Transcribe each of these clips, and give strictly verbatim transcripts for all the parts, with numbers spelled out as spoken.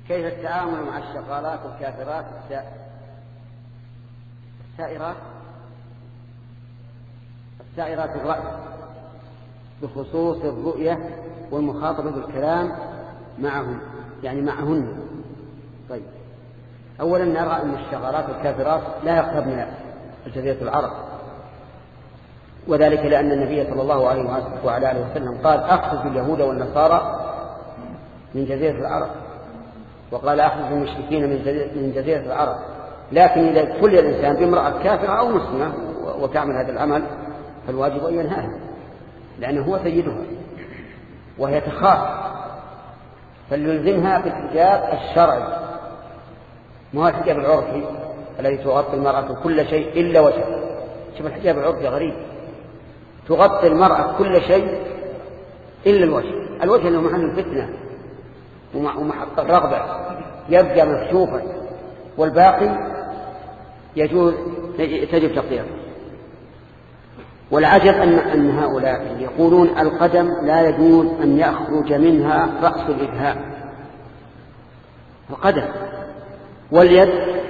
كيف التعامل مع الشغالات والكافرات السائرات السائرات الرأي بخصوص الرؤية والمخاطبة بالكلام معهم يعني معهن. طيب، أولا نرى أن الشغالات والكافرات لا يقربن جزيرة العرب، وذلك لأن النبي صلى الله عليه وعلى آله وسلم قال أخرج اليهود والنصارى من جزيرة العرب، وقال أخرج المشركين من جزيرة العرب. لكن إذا كل الإنسان بامرأة كافرة أو مسلمة وتعمل هذا العمل فالواجب أن ينهاها، لأنه هو سيدها وهي تخاف، فليلزمها بالحجاب الشرعي، ما هو الحجاب العرفي الذي تغطي المرأة كل شيء إلا وجهها. شوف الحجاب العرفي غريب، تغطي المرأة كل شيء إلا الوجه. الوجه له محل الفتنة ومحط الرغبة، يبقى مكشوفا، والباقي يجوز تجب تغطيته. والعجب أن, أن هؤلاء يقولون القدم لا يجوز أن يخرج منها رأس الإبهام، القدم واليد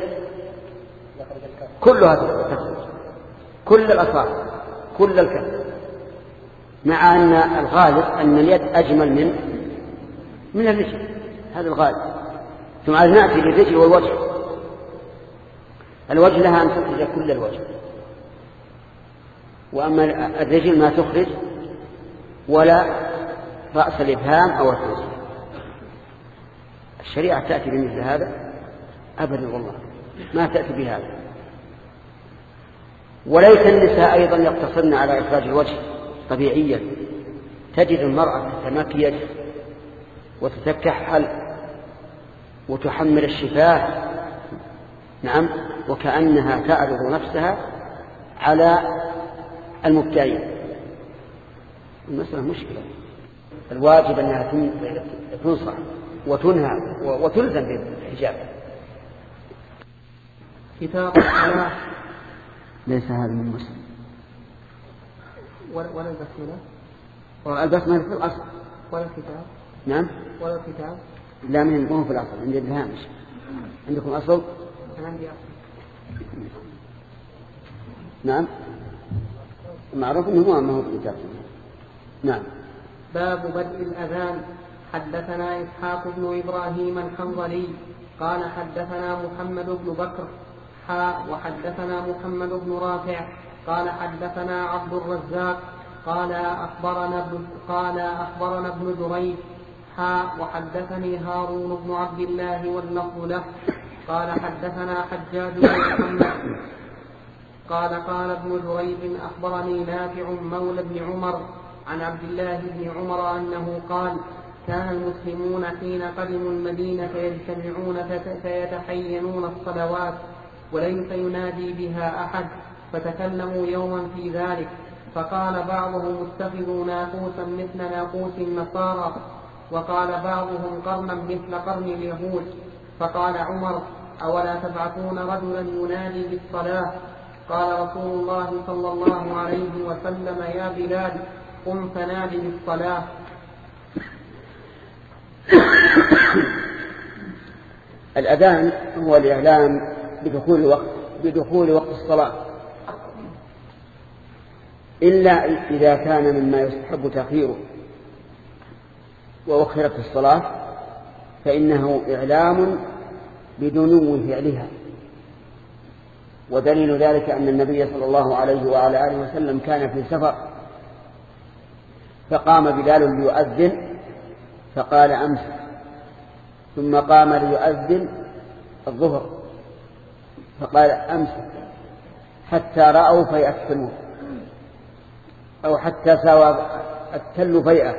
كلها تخرج، كل الأصابع كل الكف، مع أن الغالب أن اليد أجمل من من الرجل، هذا الغالب. ثم نأتي للرجل والوجه. الوجه لها أن تخرج كل الوجه، وأما الرجل ما تخرج ولا رأس الإبهام أو الخنصر. الشريعة تأتي بمثل هذا أبدا، والله ما تأتي بهذا. وليس النساء أيضا يقتصرن على إخراج الوجه طبيعيا، تجد المرأة تتمكيج وتتكحل وتحمل الشفاه، نعم، وكأنها تعرض نفسها على المبتعين. المسألة مشكلة، الواجب أنها تنصح وتنهى وتلزم بالحجاب. كتاب الصلاة. ليس هذا من مسلم ولا البسملة والبسملة في الأصل ولا الكتاب. نعم ولا الكتاب. لا، من يكون في الأصل عند الهامش. عندكم أصل؟ عندي أصل. نعم، معروف أنه ما هو الكتاب. نعم. باب بدء الأذان. حدثنا إسحاق بن إبراهيم الحنظلي قال حدثنا محمد بن بكر حاء وحدثنا محمد بن رافع قال حدثنا عبد الرزاق قال أخبرنا ابن قال أخبرنا ابن جريج حاء وحدثني هارون بن عبد الله واللفظ له قال حدثنا حجاج بن محمد قال قال ابن جريج أخبرني نافع مولى بن عمر عن عبد الله بن عمر أنه قال كان المسلمون حين قدموا المدينة يجتمعون فيتحينون الصلوات وليس ينادي بها أحد، فتكلموا يوما في ذلك، فقال بعضهم اتخذوا ناقوسا مثل ناقوس النصارى، وقال بعضهم قرنا مثل قرن اليهود. فقال عمر أولا تبعثون رجلا ينادي بالصلاة؟ قال رسول الله صلى الله عليه وسلم يا بلال قم فنادي بالصلاة. الأذان هو الإعلام بدخول وقت بدخول وقت الصلاة، إلا إذا كان مما يستحب تأخيره وأخرت الصلاة فإنه إعلام بدنو فعلها. ودليل ذلك أن النبي صلى الله عليه وعلى آله وسلم كان في سفر، فقام بلال ليؤذن فقال أمسك، ثم قام ليؤذن الظهر فقال أمسك، حتى رأوا فيئة التنور أو حتى ساوى التل فيئة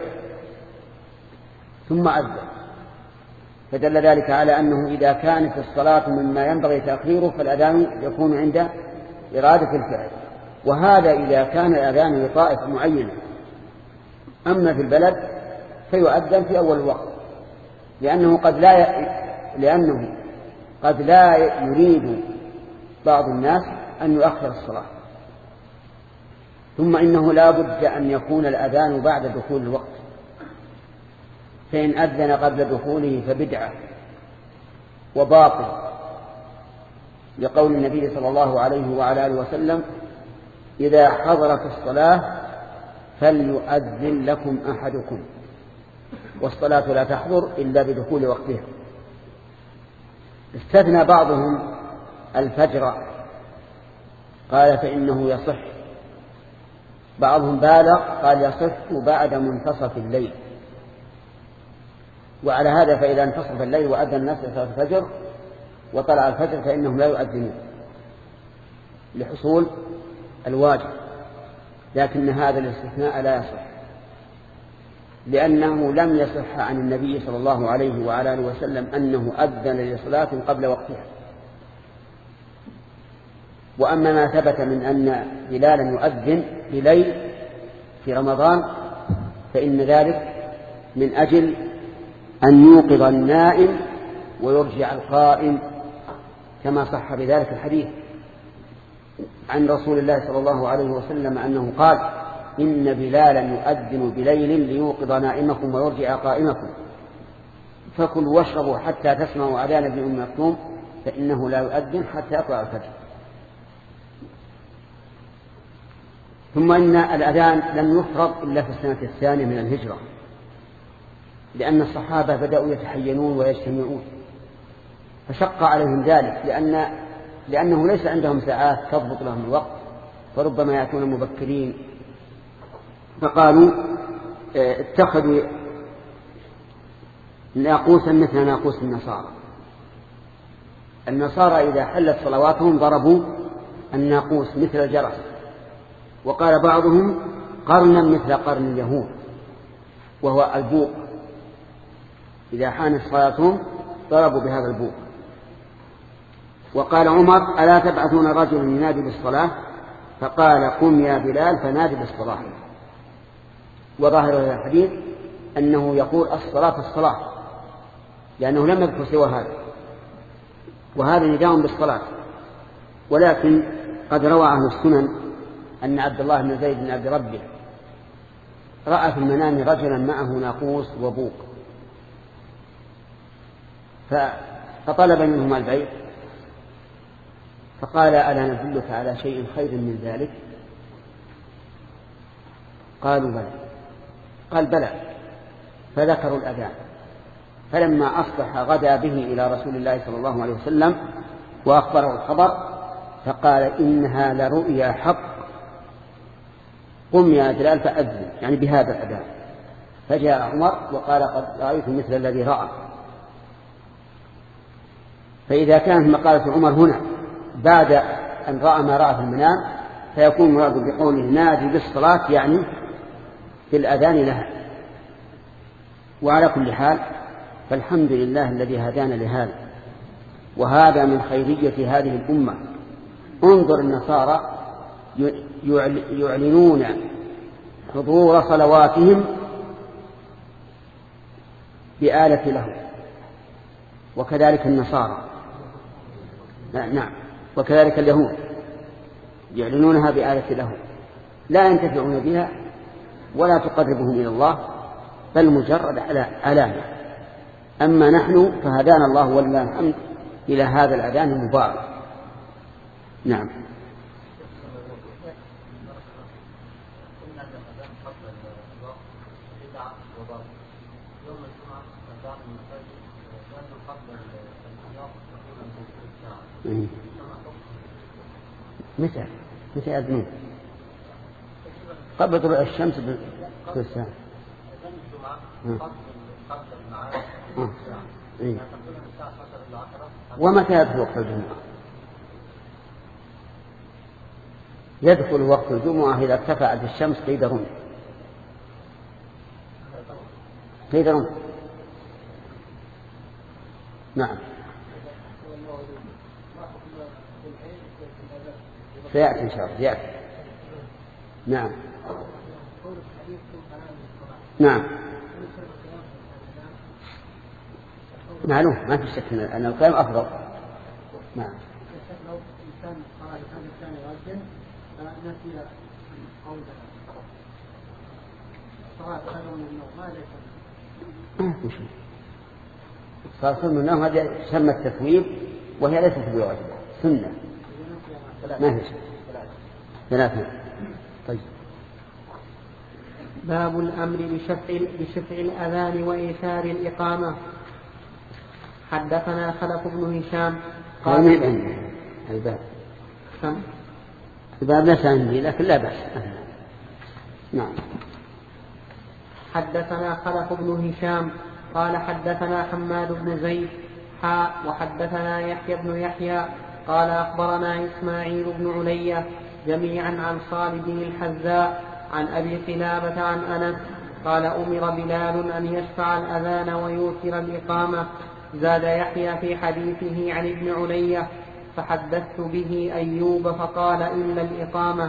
ثم أذن. فدل ذلك على أنه إذا كانت الصلاة مما ينبغي تأخيره فالأذان يكون عند إرادة الفعل، وهذا إذا كان الأذان لطائفة معينة. أما في البلد فيؤذن في أول الوقت، لأنه قد لا ي... لأنه قد لا يريد بعض الناس أن يؤخر الصلاة. ثم إنه لا بد أن يكون الأذان بعد دخول الوقت، فإن أذن قبل دخوله فبدعة، وباطل، لقول النبي صلى الله عليه وعلى آله وسلم: إذا حضرت الصلاة فليؤذن لكم أحدكم، والصلاة لا تحضر إلا بدخول وقتها. استثنى بعضهم الفجر، قال فإنه يصح. بعضهم بالغ قال يصح بعد منتصف الليل. وعلى هذا فإذا انتصف الليل وأذن الناس لصلاة الفجر وطلع الفجر فإنهم لا يؤذنون لحصول الواجب، لكن هذا الاستثناء لا يصح، لأنه لم يصح عن النبي صلى الله عليه وعلى آله وسلم أنه أذن لصلاة قبل وقتها. وأما ما ثبت من أن بلالا يؤذن بليل في رمضان فإن ذلك من أجل أن يوقظ النائم ويرجع القائم، كما صح بذلك الحديث عن رسول الله صلى الله عليه وسلم أنه قال: إن بلالا يؤذن بليل ليوقظ نائمكم ويرجع قائمكم، فكلوا واشربوا حتى تسمعوا أذان ابن أم مكتوم فإنه لا يؤذن حتى يطلع الفجر. ثم إن الأذان لم يفرض إلا في السنة الثانية من الهجرة، لأن الصحابة بدأوا يتحينون ويجتمعون، فشق عليهم ذلك، لأن لأنه ليس عندهم ساعات تضبط لهم الوقت، فربما يأتون مبكرين، فقالوا اتخذوا ناقوسا مثل ناقوس النصارى. النصارى إذا حلت صلواتهم ضربوا الناقوس مثل الجرس، وقال بعضهم قرنا مثل قرن اليهود، وهو البوق، إذا حانت صلاتهم ضربوا بهذا البوق. وقال عمر: ألا تبعثون رجلا ينادي بالصلاة؟ فقال: قم يا بلال فنادي بالصلاة. وظاهر هذا الحديث أنه يقول الصلاة الصلاة، لأنه لم يذكر سوى هذا، وهذا نداء بالصلاة. ولكن قد روى أهل السنن أن عبد الله بن زيد بن عبد ربه رأى في المنام رجلا معه ناقوس وبوق، فطلب منهما البيع، فقال: ألا ندلك على شيء خير من ذلك؟ قالوا بلى. قال: بلى. فذكروا الأذان، فلما أصبح غدا به إلى رسول الله صلى الله عليه وسلم وأخبره الخبر، فقال: إنها لرؤيا حق، قم يا بلال فأذن، يعني بهذا الأذان. فجاء عمر وقال: قد رأيت مثل الذي رأى. فإذا كانت مقالة عمر هنا بعد أن رأى ما رأى في المنام، فيكون مراد بقوله نادي بالصلاة يعني بالأذان لها. وعلى كل حال فالحمد لله الذي هدانا لهذا، وهذا من خيرية هذه الأمة. انظر النصارى يعلنون حضور صلواتهم بآلة له، وكذلك النصارى، نعم، وكذلك اليهود يعلنونها بآلة له، لا ينتفعون بها ولا تقربهم إلى الله، بل مجرد علامة. أما نحن فهدانا الله ولله الحمد إلى هذا الأذان المبارك. نعم. متى متى يأذنون؟ قبل طلوع الشمس بالساعة. ومتى يدخل وقت الجمعة؟ يدخل وقت الجمعة إذا ارتفعت الشمس قيد رمح. قيد رمح. نعم. سيأتي إن شاء الله. يأتي. نعم. نعم. معلوم، ما في شك أن القيام أفضل. نعم. صار سنة أنه هذا تسمى التثويب وهي ليست بواجب سنة ما هي ثلاثة. طيب. باب الأمر بشفع, بشفع الأذان وإيثار الإقامة. حدثنا خلف بن هشام قال الباب الباب ليس عندي لكن لا بأس. نعم. حدثنا خلف بن هشام قال حدثنا حماد بن زيد حاء وحدثنا يحيى بن يحيى قال أخبرنا إسماعيل بن علية جميعا عن خالد الحذاء عن أبي قلابة عن أنس قال أمر بلال أن يشفع الأذان ويوتر الإقامة. زاد يحيى في حديثه عن ابن علية فحدثت به أيوب فقال إلا الإقامة.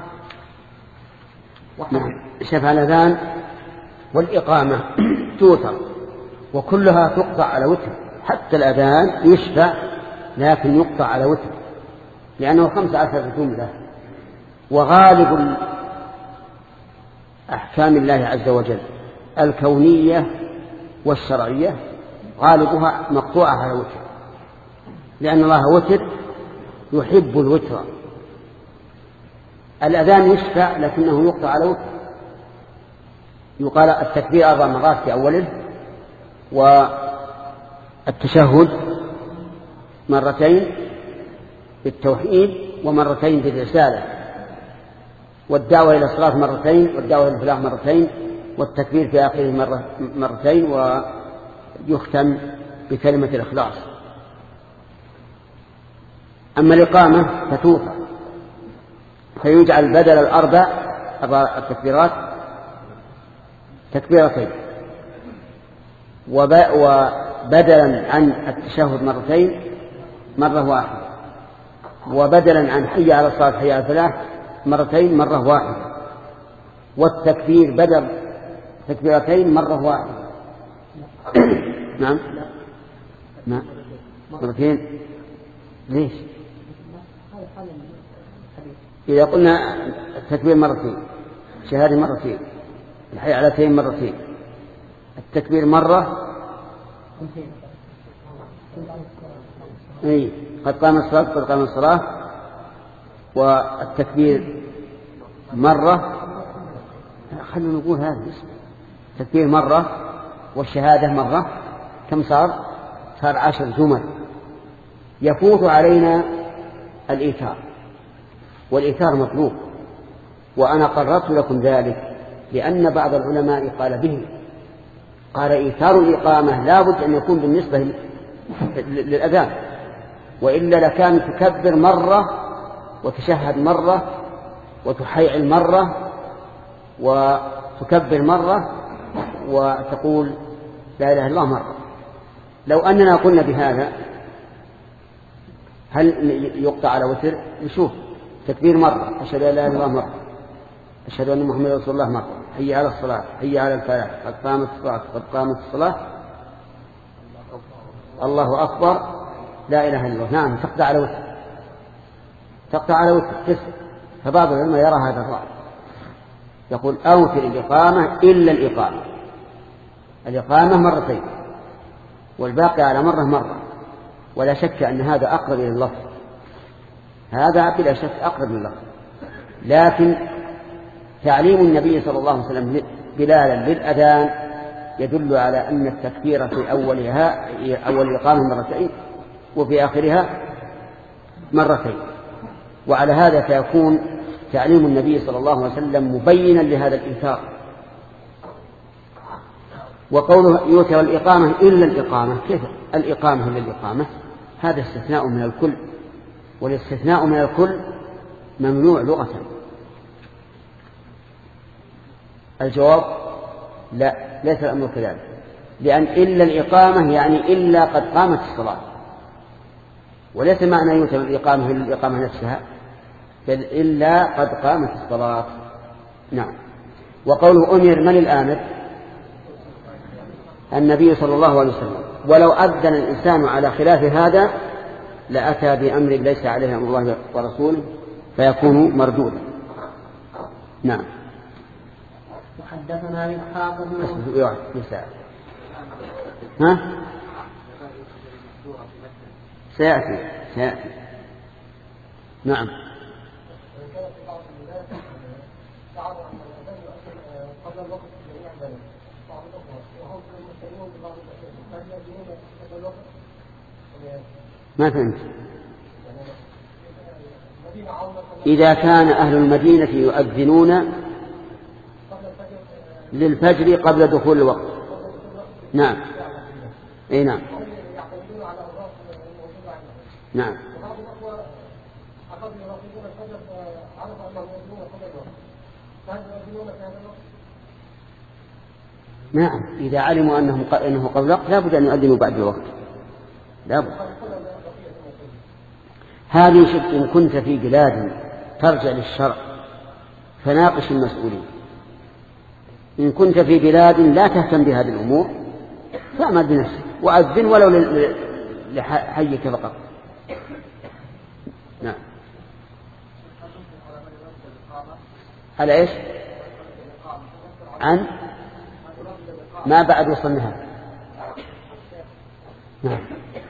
شفع الأذان والإقامة توتر وكلها تقطع على وتر، حتى الأذان يشفع لكن يقطع على وتر لأنه خمسة عشر جملة. وغالب أحكام الله عز وجل الكونية والشرعية غالبها مقطوعة على وتر، لأن الله وتر يحب الوتر. الأذان يشفع لكنه يقطع على وتر، يقال التكبير أربع مرات في أوله، والتشهد مرتين بالتوحيد ومرتين بالرسالة، والدعوة إلى الصلاة مرتين والدعوة إلى الفلاح مرتين، والتكبير في آخره مرة مرتين، ويختم بكلمة الإخلاص. أما الإقامة فتوفى فيجعل بدل الأربع التكبيرات تكبيرتين، وبدلا عن التشهد مرتين مرة واحدة، وبدلا عن حي على الصلاة حي على الفلاح مرتين مرة واحدة، والتكبير بدل تكبيرتين مرة واحدة. نعم نعم مرتين. ليش؟ إذا قلنا التكبير مرتين، الشهادة مرتين، الحي علتين مرتين، التكبير مرة، أي قد قام الصلاة قد قام الصلاة، والتكبير مرة. خلونا نقول هذا التكبير مرة والشهادة مرة، كم صار؟ صار عشر جمل. يفوت علينا الإيثار، والإيثار مطلوب، وأنا قررت لكم ذلك لأن بعض العلماء قال به، قال إيثار الإقامة لا بد أن يكون بالنسبة للأذان، وإلا لكان تكبر مرة وتشهد مرة وتحيعل مرة وتكبر مرة وتقول لا إله إلا الله مرة. لو أننا قلنا بهذا هل يقطع على وتر؟ نشوف تكبير مرة، أشهد أن لا إله إلا الله مرة، أشهد أن محمد رسول الله مرة، حي على الصلاة حي على الفلاح قد قامت الصلاة قد قامت الصلاة، الله أكبر لا إله إلا الله. نعم تقطع على وتر، تقطع على وتر تسع. فبعض العلماء يرى هذا الرأي، يقول أوتر الإقامة إلا الإقامة، الإقامة مرتين والباقي على مرة مرة. ولا شك أن هذا أقرب إلى اللفظ، هذا بلا شك أقرب إلى اللفظ. لكن تعليم النبي صلى الله عليه وسلم بلالا للأذان يدل على أن التكبير في أولها أول الإقامة مرتين وفي آخرها مرتين، وعلى هذا فيكون تعليم النبي صلى الله عليه وسلم مبينا لهذا الإيثار. وقوله يوتر الإقامة إلا الإقامة، كيف الإقامة إلا الإقامة؟ هذا استثناء من الكل، والاستثناء من الكل ممنوع لغة. الجواب لا، ليس الأمر كذلك، لأن إلا الإقامة يعني إلا قد قامت الصلاة، وليس معنى يوتر الإقامة إلا الإقامة نفسها، بل إلا قد قامت الصلاة. نعم. وقوله أمر، من الآمر؟ النبي صلى الله عليه وسلم. ولو أذن الإنسان على خلاف هذا لأتى بأمر ليس عليه أمر الله ورسوله فيكون مردودا. نعم. وحدثنا إسحاق بن ها سيأتي سيأتي نعم. ما فهمت. إذا كان أهل المدينة يؤذنون للفجر قبل دخول الوقت. نعم أي نعم نعم نعم إذا علموا أنهم أنه قبل الوقت لا بد أن يؤذنوا بعد الوقت لا بد. هذه شك إن كنت في بلاد ترجع للشرع فناقش المسؤولين. إن كنت في بلاد لا تهتم بهذه الأمور فأعمل بنفسك وأذن ولو لحيك فقط. نعم. على إيش؟ عن ما بعد وصلناها. نعم.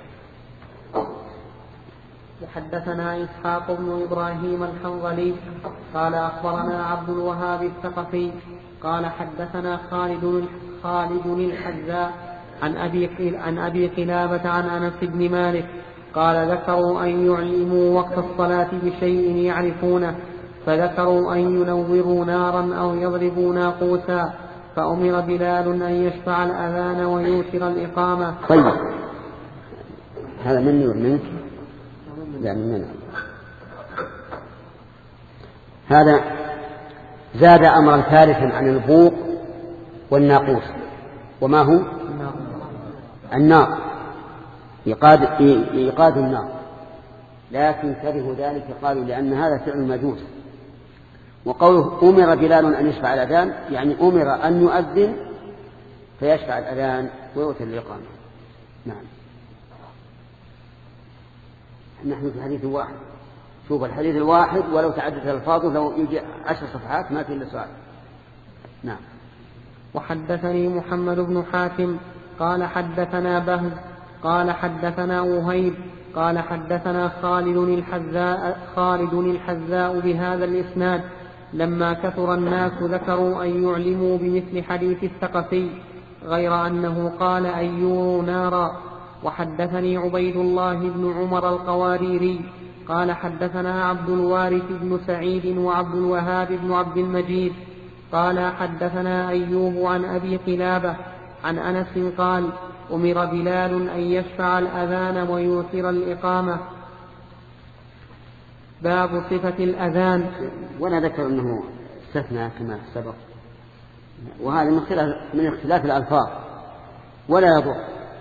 حدثنا إسحاق بن إبراهيم الحنظلي قال أخبرنا عبد الوهاب الثقفي قال حدثنا خالد خالد الحذاء عن أبي عن أبي قلابة عن أنس بن مالك قال ذكروا أن يعلموا وقت الصلاة بشيء يعرفونه فذكروا أن ينوروا نارا أو يضربوا ناقوسا فأمر بلال أن يشفع الأذان ويوتر الإقامة. طيب هذا مني ومنك يعني من هذا زاد أمرا ثالثا عن البوق والناقوس وما هو النار إيقاد إيقاد النار لكن كره ذلك قالوا لأن هذا فعل المجوس. وقوله أمر بلال أن يشفع الأذان يعني أمر أن يؤذن فيشفع الأذان ويوتر الإقامة. نعم. نحن في حديث واحد. شوف الحديث الواحد ولو تعددت الألفاظه لو يجي عشر صفحات ما في إلا سؤال. نعم. وحدثني محمد بن حاتم قال حدثنا بهز قال حدثنا وهيب قال حدثنا خالد الحذاء خالد الحذاء بهذا الإسناد لما كثر الناس ذكروا أن يعلموا بمثل حديث الثقفي غير أنه قال أن يوروا نارا. وحدثني عبيد الله بن عمر القواريري قال حدثنا عبد الوارث بن سعيد وعبد الوهاب بن عبد المجيد قال حدثنا أيوب عن أبي قلابة عن أنس قال أمر بلال أن يشفع الأذان ويوتر الإقامة. باب صفة الأذان. ولا ذكر أنه استثنى كما سبق وهذا من خلاف من اختلاف الألفاظ ولا يضر.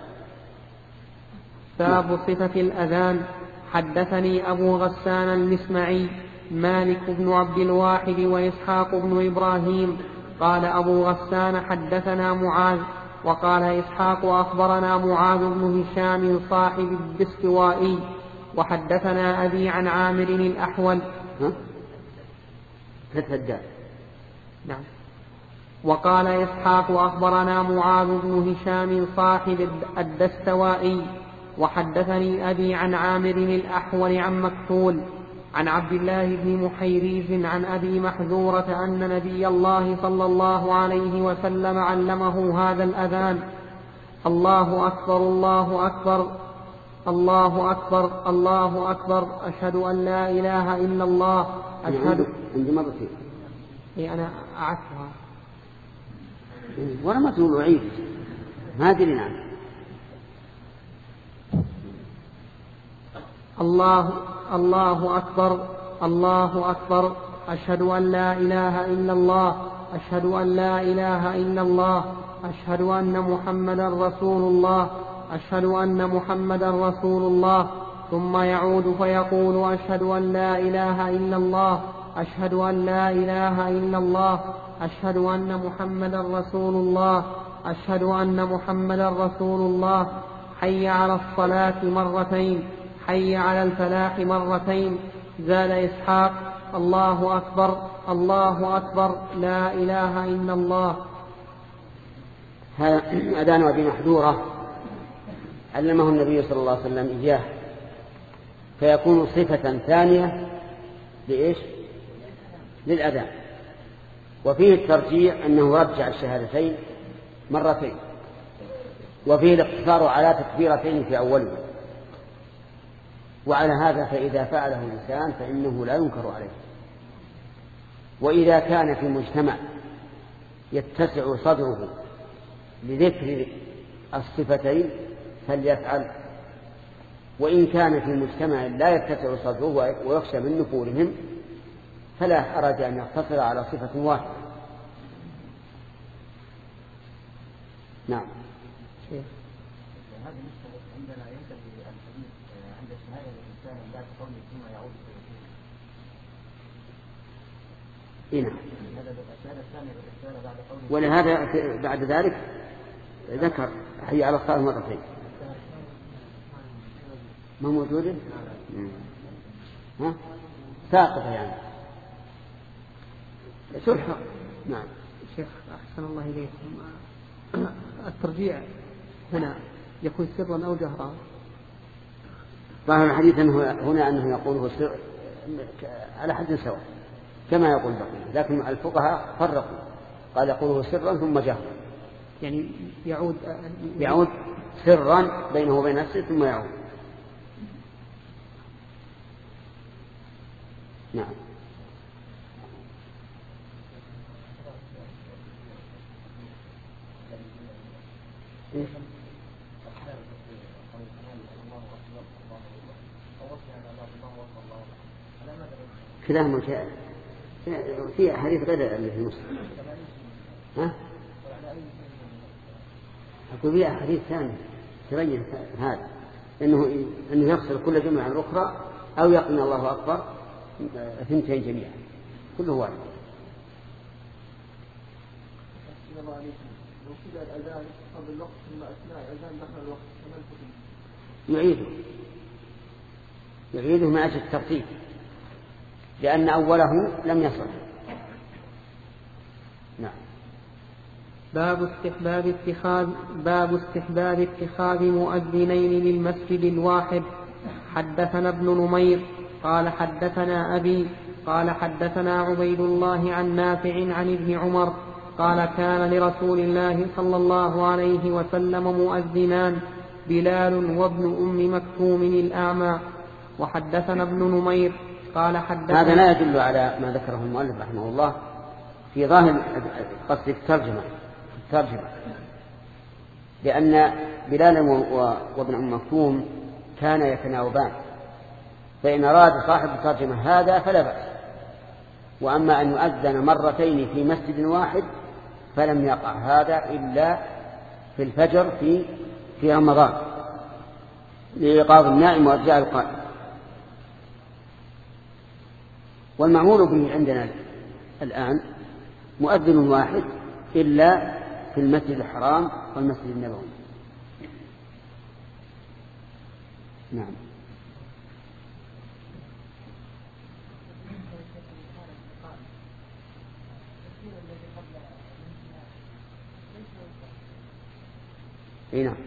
باب صفة الأذان. حدثني أبو غسان المسمعي مالك بن عبد الواحد وإسحاق بن إبراهيم قال أبو غسان حدثنا معاذ وقال إسحاق أخبرنا معاذ بن هشام صاحب الدستوائي وحدثنا أبي عن عامر الأحول. نعم. وقال إسحاق أخبرنا معاذ بن هشام صاحب الدستوائي وحدثني أبي عن عامر الأحول عن مكحول عن عبد الله بن محيريز عن أبي محذورة أن نبي الله صلى الله عليه وسلم علمه هذا الأذان: الله أكبر الله أكبر الله أكبر الله أكبر أشهد أن لا إله إلا الله أشهد. عندي مرتين. إيه أنا أعرفها. ولا ما تقول عيد ما أدري. نعم. الله الله أكبر الله أكبر أشهد أن لا إله إلا الله أشهد أن لا إله إلا الله أشهد أن محمدا رسول الله أشهد أن محمدا رسول الله. ثم يعود فيقول أشهد أن لا إله إلا الله أشهد أن لا إله إلا الله أشهد أن محمدا رسول الله أشهد أن محمدا رسول الله. حي على الصلاة مرتين حي على الفلاح مرتين. زاد إسحاق: الله أكبر الله أكبر لا إله إلا الله. هذا أذان أبي محذورة علمه النبي صلى الله عليه وسلم إياه، فيكون صفة ثانية لإيش؟ للأذان. وفيه الترجيع أنه رجع الشهادتين مرتين، وفيه الاقتصار على تكبيرتين في أوله. وعلى هذا فإذا فعله الإنسان فإنه لا ينكر عليه. وإذا كان في مجتمع يتسع صدره لذكر الصفتين فليفعل، وإن كان في مجتمع لا يتسع صدره ويخشى من نفورهم فلا حرج أن يقتصر على صفة واحدة. نعم. هذا المشكلة عندنا ينتهي الحديث عند شهادة الإنسان لا تقوم ثم يعود إيه نعم. ولهذا بعد ذلك ذكر حي على الصلاة مرتين. ما موجودة؟ ها؟ ساقطة يعني. سلحة. نعم. شيخ أحسن الله إليكم، الترجيع هنا يكون سرا أو جهرا؟ ظاهر الحديث أنه هنا أنه يقوله سر على حد سواء كما يقول بقية، لكن الفقهاء فرقوا، قال يقوله سرا ثم جهرا، يعني يعود يعود سرا بينه وبين نفسه ثم يعود. نعم. كلام جاء في حديث غير اللي في مسلم. ها؟ أقول فيها حديث ثاني تبين هذا إنه إنه يغسل كل جمعة عن الأخرى أو يقول الله أكبر ثنتين جميعا كله واحد. لو كده الأذان قبل الوقت ثم أثناء الأذان دخل الوقت كمان يعيده يعيده مع أجل الترتيب لأن أوله لم يصل. نعم. باب استحباب اتخاذ باب استحباب اتخاذ مؤذنين للمسجد الواحد. حدثنا ابن نمير قال حدثنا أبي قال حدثنا عبيد الله عن نافع عن ابن عمر قال كان لرسول الله صلى الله عليه وسلم مؤذنان بلال وابن أم مكتوم الأعمى. وحدثنا ابن نمير قال حدثنا. هذا لا يدل على ما ذكره المؤلف رحمه الله في ظاهر قصد الترجمة الترجمة لأن بلال وابن أم مكتوم كان يتناوبان، فإن أراد صاحب الترجمة هذا فلا بأس. وأما أن يؤذن مرتين في مسجد واحد فلم يقع هذا إلا في الفجر في في رمضان لإيقاظ النائم وإرجاع القائم. والمعمول به عندنا الآن مؤذن واحد إلا في المسجد الحرام والمسجد النبوي. نعم. اي نعم.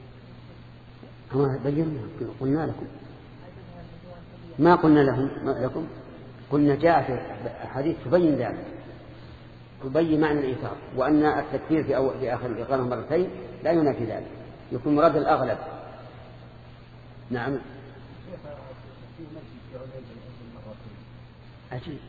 هو بينا قلنا لكم ما قلنا لهم لكم قلنا جاء في حديث تبين ذلك، تبين معنى الإيثار، وأن التكفير في, أول في آخر الإقامة مرتين لا ينافي ذلك، يكون مراد الأغلب. نعم. عجيب.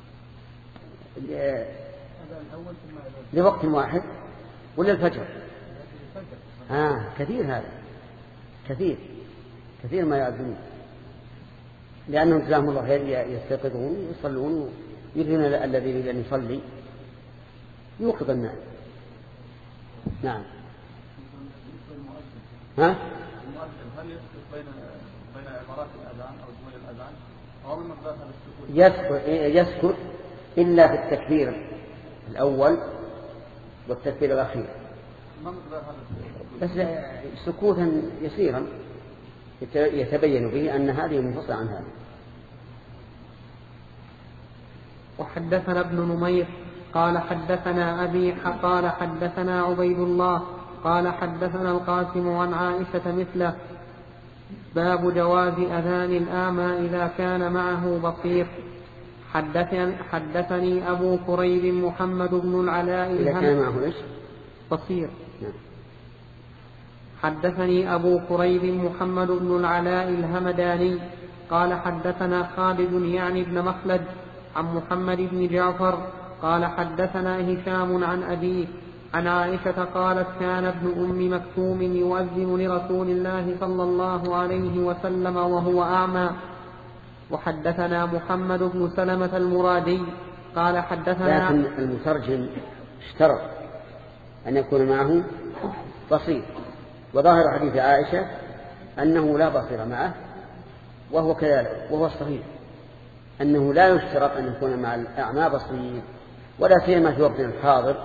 لوقت واحد ولا الفجر؟ آه كثير هذا كثير كثير ما يأذنون، لأنهم جزاهم الله خير يستيقظون يصلون يريدون الذي يريد أن يصلي يوقظ الناس. نعم. ها؟ هل يسكت بين بين عبارات الأذان أو جمل الأذان أو من مقدار السكوت؟ يسكت يسكت إلا في التكبير الأول والتكبير الأخير، بس سكوتا يسيرا يتبين به أن هذه منفصلة عن هذه. وحدثنا ابن نمير قال حدثنا أبي قال حدثنا عبيد الله قال حدثنا القاسم عن عائشة مثله. باب جواز أذان الأعمى إذا كان معه بصير. حدثني, حدثني أبو كريب محمد بن العلاء إذا كان معه إيش؟ بصير. حدثني أبو كريب محمد بن العلاء الهمداني قال حدثنا خالد يعني بن مخلد عن محمد بن جعفر قال حدثنا هشام عن أبيه عن عائشة قالت كان ابن أم مكتوم يؤذن لرسول الله صلى الله عليه وسلم وهو أعمى. وحدثنا محمد بن سلمة المرادي قال حدثنا. لكن المترجم اشترط أن يكون معه بصير، وظاهر حديث عائشة أنه لا بصير معه، وهو كذلك، وهو الصحيح أنه لا يشترط أن يكون مع الأعمى بصير، ولا سيما في وقت الحاضر،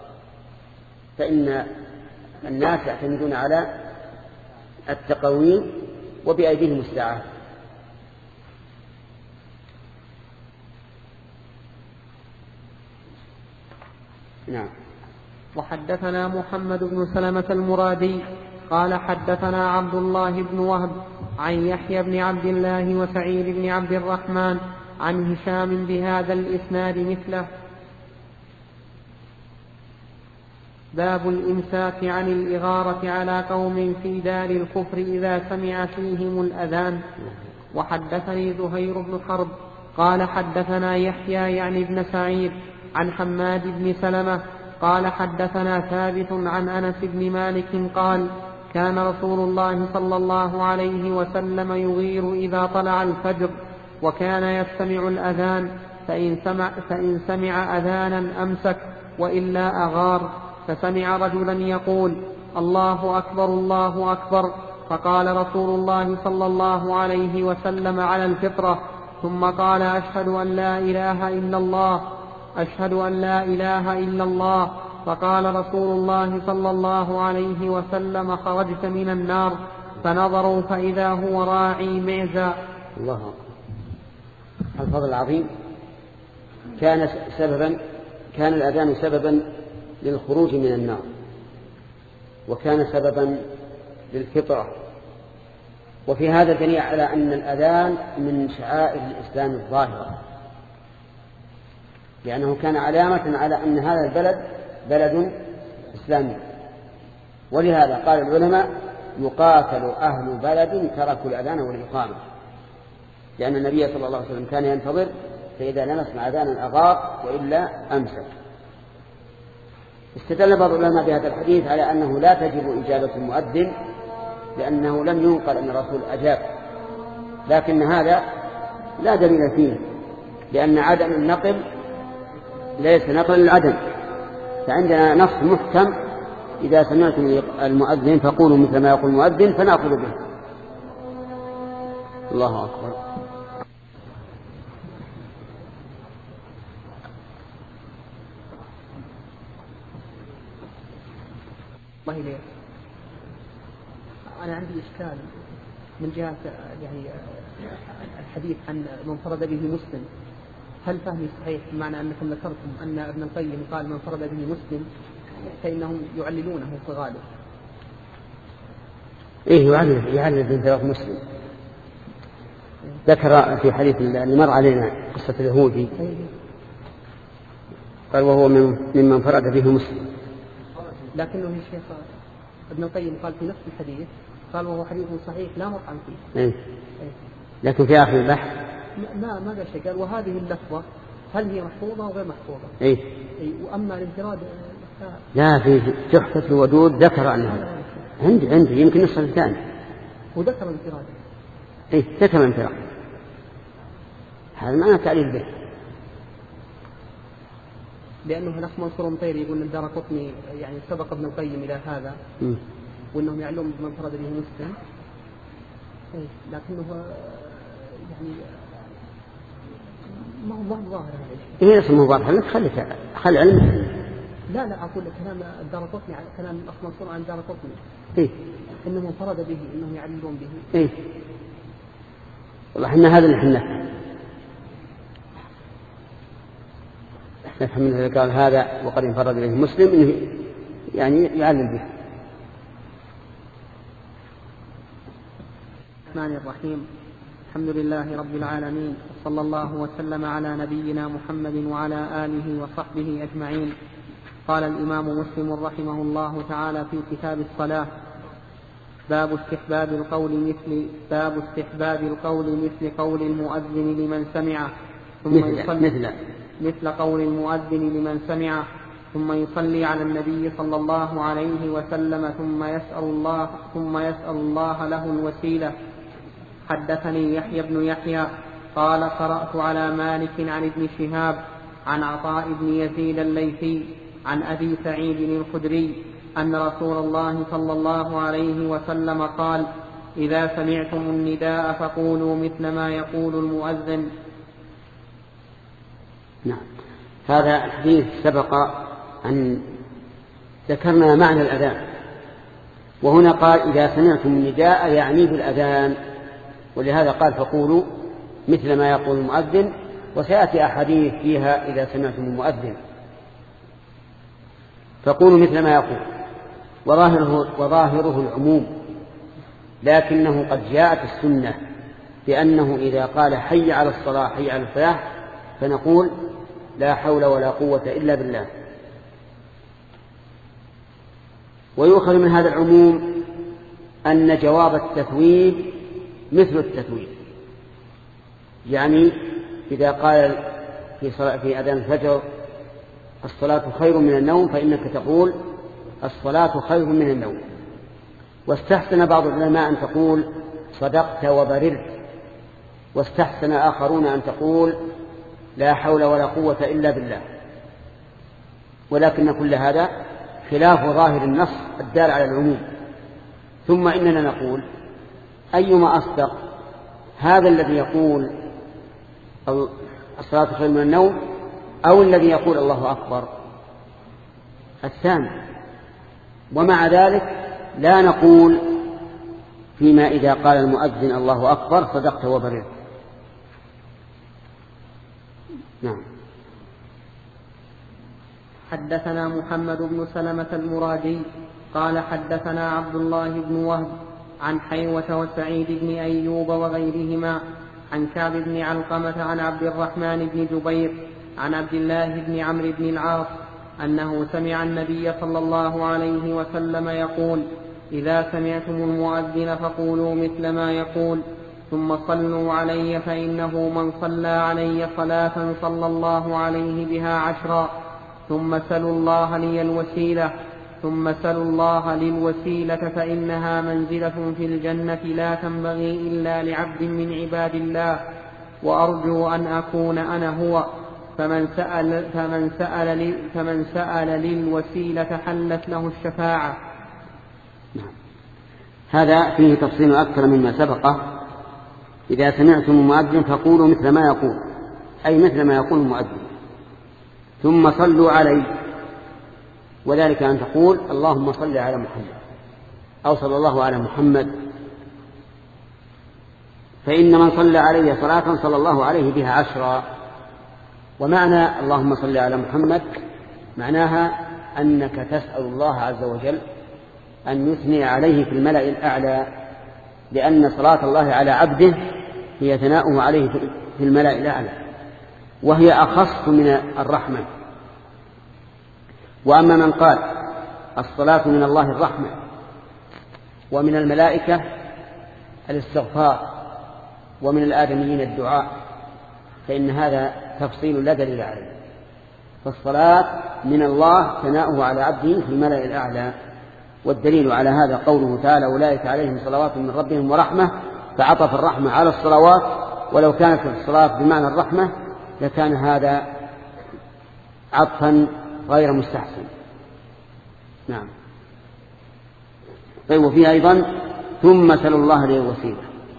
فإن الناس يعتمدون على التقويم وبأيديهم الساعة. نعم. وحدثنا محمد بن سلمة المرادي قال حدثنا عبد الله بن وهب عن يحيى بن عبد الله وسعيد بن عبد الرحمن عن هشام بهذا الإسناد مثله. باب الإمساك عن الإغارة على قوم في دار الكفر إذا سمع فيهم الأذان. وحدثني زهير بن حرب قال حدثنا يحيى يعني بن سعيد عن حماد بن سلمة قال حدثنا ثابت عن أنس بن مالك قال كان رسول الله صلى الله عليه وسلم يغير إذا طلع الفجر، وكان يستمع الأذان، فإن سمع, فإن سمع أذانا أمسك وإلا أغار. فسمع رجلا يقول الله أكبر الله أكبر، فقال رسول الله صلى الله عليه وسلم على الفطرة، ثم قال أشهد أن لا إله إلا الله أشهد أن لا إله إلا الله. فقال رسول الله صلى الله عليه وسلم خرجت من النار. فنظروا فإذا هو راعي معزى. الله الفضل العظيم. كان سببا كان الأذان سببا للخروج من النار، وكان سببا للفطرة. وفي هذا دليل على أن الأذان من شعائر الإسلام الظاهرة، لأنه كان علامة على أن هذا البلد بلد إسلامي. ولهذا قال العلماء يقاتل أهل بلد تركوا الأذان والإقامة، لأن النبي صلى الله عليه وسلم كان ينتظر، فإذا لم يسمع أذانا أغار وإلا أمسك. استدل بعض العلماء بهذا الحديث على أنه لا تجب إجابة المؤذن، لأنه لم ينقل أن الرسول أجاب، لكن هذا لا دليل فيه، لأن عدم النقل ليس نقل العدم. فعندنا نص محكم إذا سمعتم المؤذن فقولوا مثل ما يقول المؤذن فنأخذ به. الله أكبر. الله إليك. أنا عندي إشكال من جهة يعني الحديث عن من فرد به مسلم. هل فهمي صحيح بمعنى أنكم ذكرتم أن ابن القيم قال من فرد به مسلم فإنهم يعللونه في غالب؟ إيه يعلل يعلل بنت مسلم. ذكر في حديث اللي مر علينا قصة اليهودي قال وهو ممن فرد به مسلم، لكنه الشيخ ابن القيم قال في نفس الحديث قال وهو حديث صحيح لا مطعن فيه. إيه. لكن في آخر البحث ما ما قال شيء، قال وهذه اللفظة هل هي محفوظة أو غير محفوظة؟ إيه. إيه. وأما الانفراد لا في تحفة الودود ذكر أنها عندي عندي يمكن نصف الثاني وذكر الانفراد. إيه ذكر الانفراد، هذا معنى تعليل به، لأنه نفس منصور مطيري يقول أن دارقطني يعني سبق ابن القيم إلى هذا م. وأنهم يعلمون بمن فرد به مسلم، إيه. لكنه يعني ما هو ما هو ظاهر هذا. إيه اسمه واضح لك خليك خلي علم. لا لا أقول لك كلام الدارقطني كلام الأخ منصور عن دارقطني. إيه. إنهم فرد به إنهم يعلمون به. إيه. والله إحنا هذا اللي إحنا نفهم منه قال هذا وقد انفرد به مسلم إنه يعني يعلم به. الرحمن الرحيم. الحمد لله رب العالمين، صلى الله وسلم على نبينا محمد وعلى آله وصحبه أجمعين. قال الإمام مسلم رحمه الله تعالى في كتاب الصلاة: باب استحباب القول مثل باب استحباب القول مثل قول المؤذن لمن سمعه ثم يصلي مثل مثل قول المؤذن لمن سمعه ثم يصلي على النبي صلى الله عليه وسلم ثم يسأل الله ثم يسأل الله له الوسيلة. حدثني يحيى بن يحيى قال: قرأت على مالك عن ابن شهاب عن عطاء بن يزيد الليثي عن أبي سعيد الخدري أن رسول الله صلى الله عليه وسلم قال: إذا سمعتم النداء فقولوا مثل ما يقول المؤذن. نعم. هذا الحديث سبق أن ذكرنا معنى الأذان، وهنا قال: إذا سمعتم النداء يعني بالأذان، ولهذا قال: فقولوا مثل ما يقول المؤذن. وسيأتي أحاديث فيها إذا سمعتم المؤذن فقولوا مثل ما يقول، وظاهره, وظاهره العموم، لكنه قد جاءت السنة بأنه إذا قال حي على الصلاة حي على الفلاح فنقول لا حول ولا قوة إلا بالله. ويؤخذ من هذا العموم أن جواب التثويب مثل التثويب، يعني إذا قال في, في أذان الفجر الصلاة خير من النوم فإنك تقول الصلاة خير من النوم. واستحسن بعض العلماء أن تقول صدقت وبررت، واستحسن آخرون أن تقول لا حول ولا قوة إلا بالله. ولكن كل هذا خلاف ظاهر النص الدال على العموم. ثم إننا نقول أيما أصدق، هذا الذي يقول الصلاة خير من النوم أو الذي يقول الله أكبر؟ الثاني. ومع ذلك لا نقول فيما إذا قال المؤذن الله أكبر صدقت وبررت. نعم. حدثنا محمد بن سلمة المرادي قال: حدثنا عبد الله بن وهب عن حيوة وسعيد بن أيوب وغيرهما عن كعب بن علقمة عن عبد الرحمن بن جبير عن عبد الله بن عمرو بن العاص أنه سمع النبي صلى الله عليه وسلم يقول: إذا سمعتم المؤذن فقولوا مثل ما يقول ثم صلوا علي فإنه من صلى علي صلاة صلى الله عليه بها عشرا ثم سلوا الله لي الوسيلة ثم سلوا الله للوسيلة فإنها منزلة في الجنة لا تنبغي إلا لعبد من عباد الله وأرجو أن أكون أنا هو. فمن سأل, فمن سأل, لي فمن سأل للوسيلة حلت له الشفاعة. هذا فيه تفصيل أكثر مما سبقه. إذا سمعتم المؤذن فقولوا مثل ما يقول، أي مثل ما يقول المؤذن، ثم صلوا علي، وذلك أن تقول اللهم صل على محمد أو صلى الله على محمد، فإن من صلى علي صلاة صلى الله عليه بها عشرا. ومعنى اللهم صل على محمد معناها أنك تسأل الله عز وجل أن يثني عليه في الملأ الأعلى، لأن صلاة الله على عبده هي ثناؤه عليه في الملأ الأعلى، وهي أخص من الرحمة. وأما من قال الصلاة من الله الرحمة ومن الملائكة الاستغفار ومن الآدميين الدعاء فإن هذا تفصيل لا دليل عليه. فالصلاة من الله ثناؤه على عبده في الملأ الأعلى، والدليل على هذا قوله تعالى: أولئك عليهم صلوات من ربهم ورحمة، فعطف الرحمة على الصلوات، ولو كانت الصلاة بمعنى الرحمة لكان هذا عطفا غير مستحسن. نعم. طيب، وفيها أيضا ثم سلوا الله لي الوسيلة.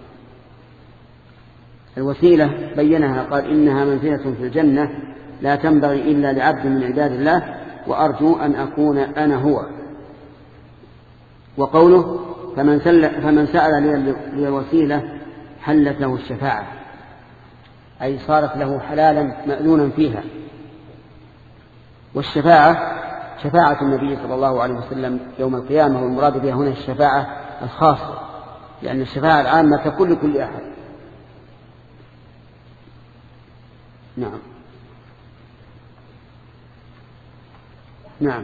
الوسيلة بينها قال: إنها منزلة في الجنة لا تنبغي إلا لعبد من عباد الله وأرجو أن أكون أنا هو. وقوله فمن, فمن سأل لي الوسيلة حلت له الشفاعة، أي صارت له حلالا مأذونا فيها. والشفاعة شفاعة النبي صلى الله عليه وسلم يوم القيامة، والمراد بها هنا الشفاعة الخاصة لأن الشفاعة العامة تكون لكل أحد. نعم نعم.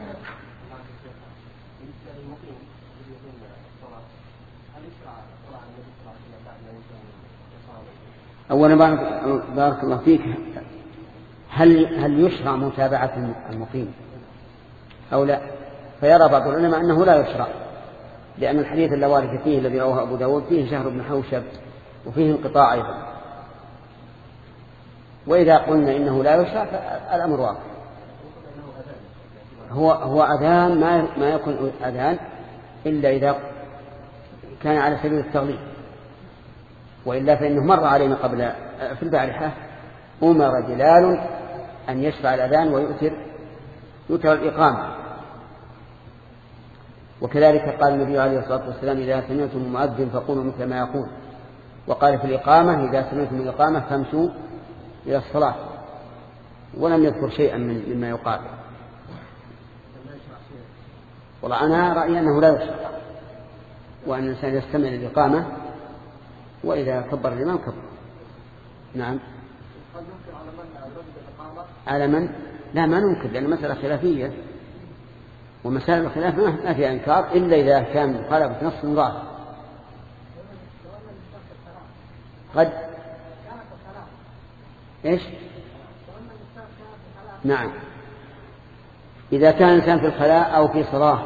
أولا بارك الله فيك، هل هل يشرع متابعة المقيم أو لا؟ فيرى بعض العلماء أنه لا يشرع، لأن الحديث اللوارد فيه الذي رواه أبو داود فيه شهر بن حوشب وفيه انقطاع أيضا. وإذا قلنا إنه لا يشرع فالأمر واضح. هو هو أذان ما ما يكون أذان إلا إذا كان على سبيل التغليب، وإلا فإنه مر علينا قبل في البارحة أمر بلال أن يشفع الأذان ويؤثر يؤثر الإقامة. وكذلك قال النبي عليه الصلاة والسلام: إذا سمعتم المؤذن فقولوا مثل ما يقول. وقال في الإقامة: إذا سمعتم الإقامة فامشوا إلى الصلاة. ولم يذكر شيئا من مما يقال. والله أنا رأيي أنه لا يشرع، وأن الإنسان يستمع للإقامة، وإذا كبر الإمام كبر. نعم. على من؟ لا، ما ننكر، لأن مسألة خلافية، ومسائل الخلاف ما فيها إنكار إلا إذا كان مخالفة نص ظاهر. قد إيش؟ نعم، إذا كان الإنسان في الخلاء أو في صلاة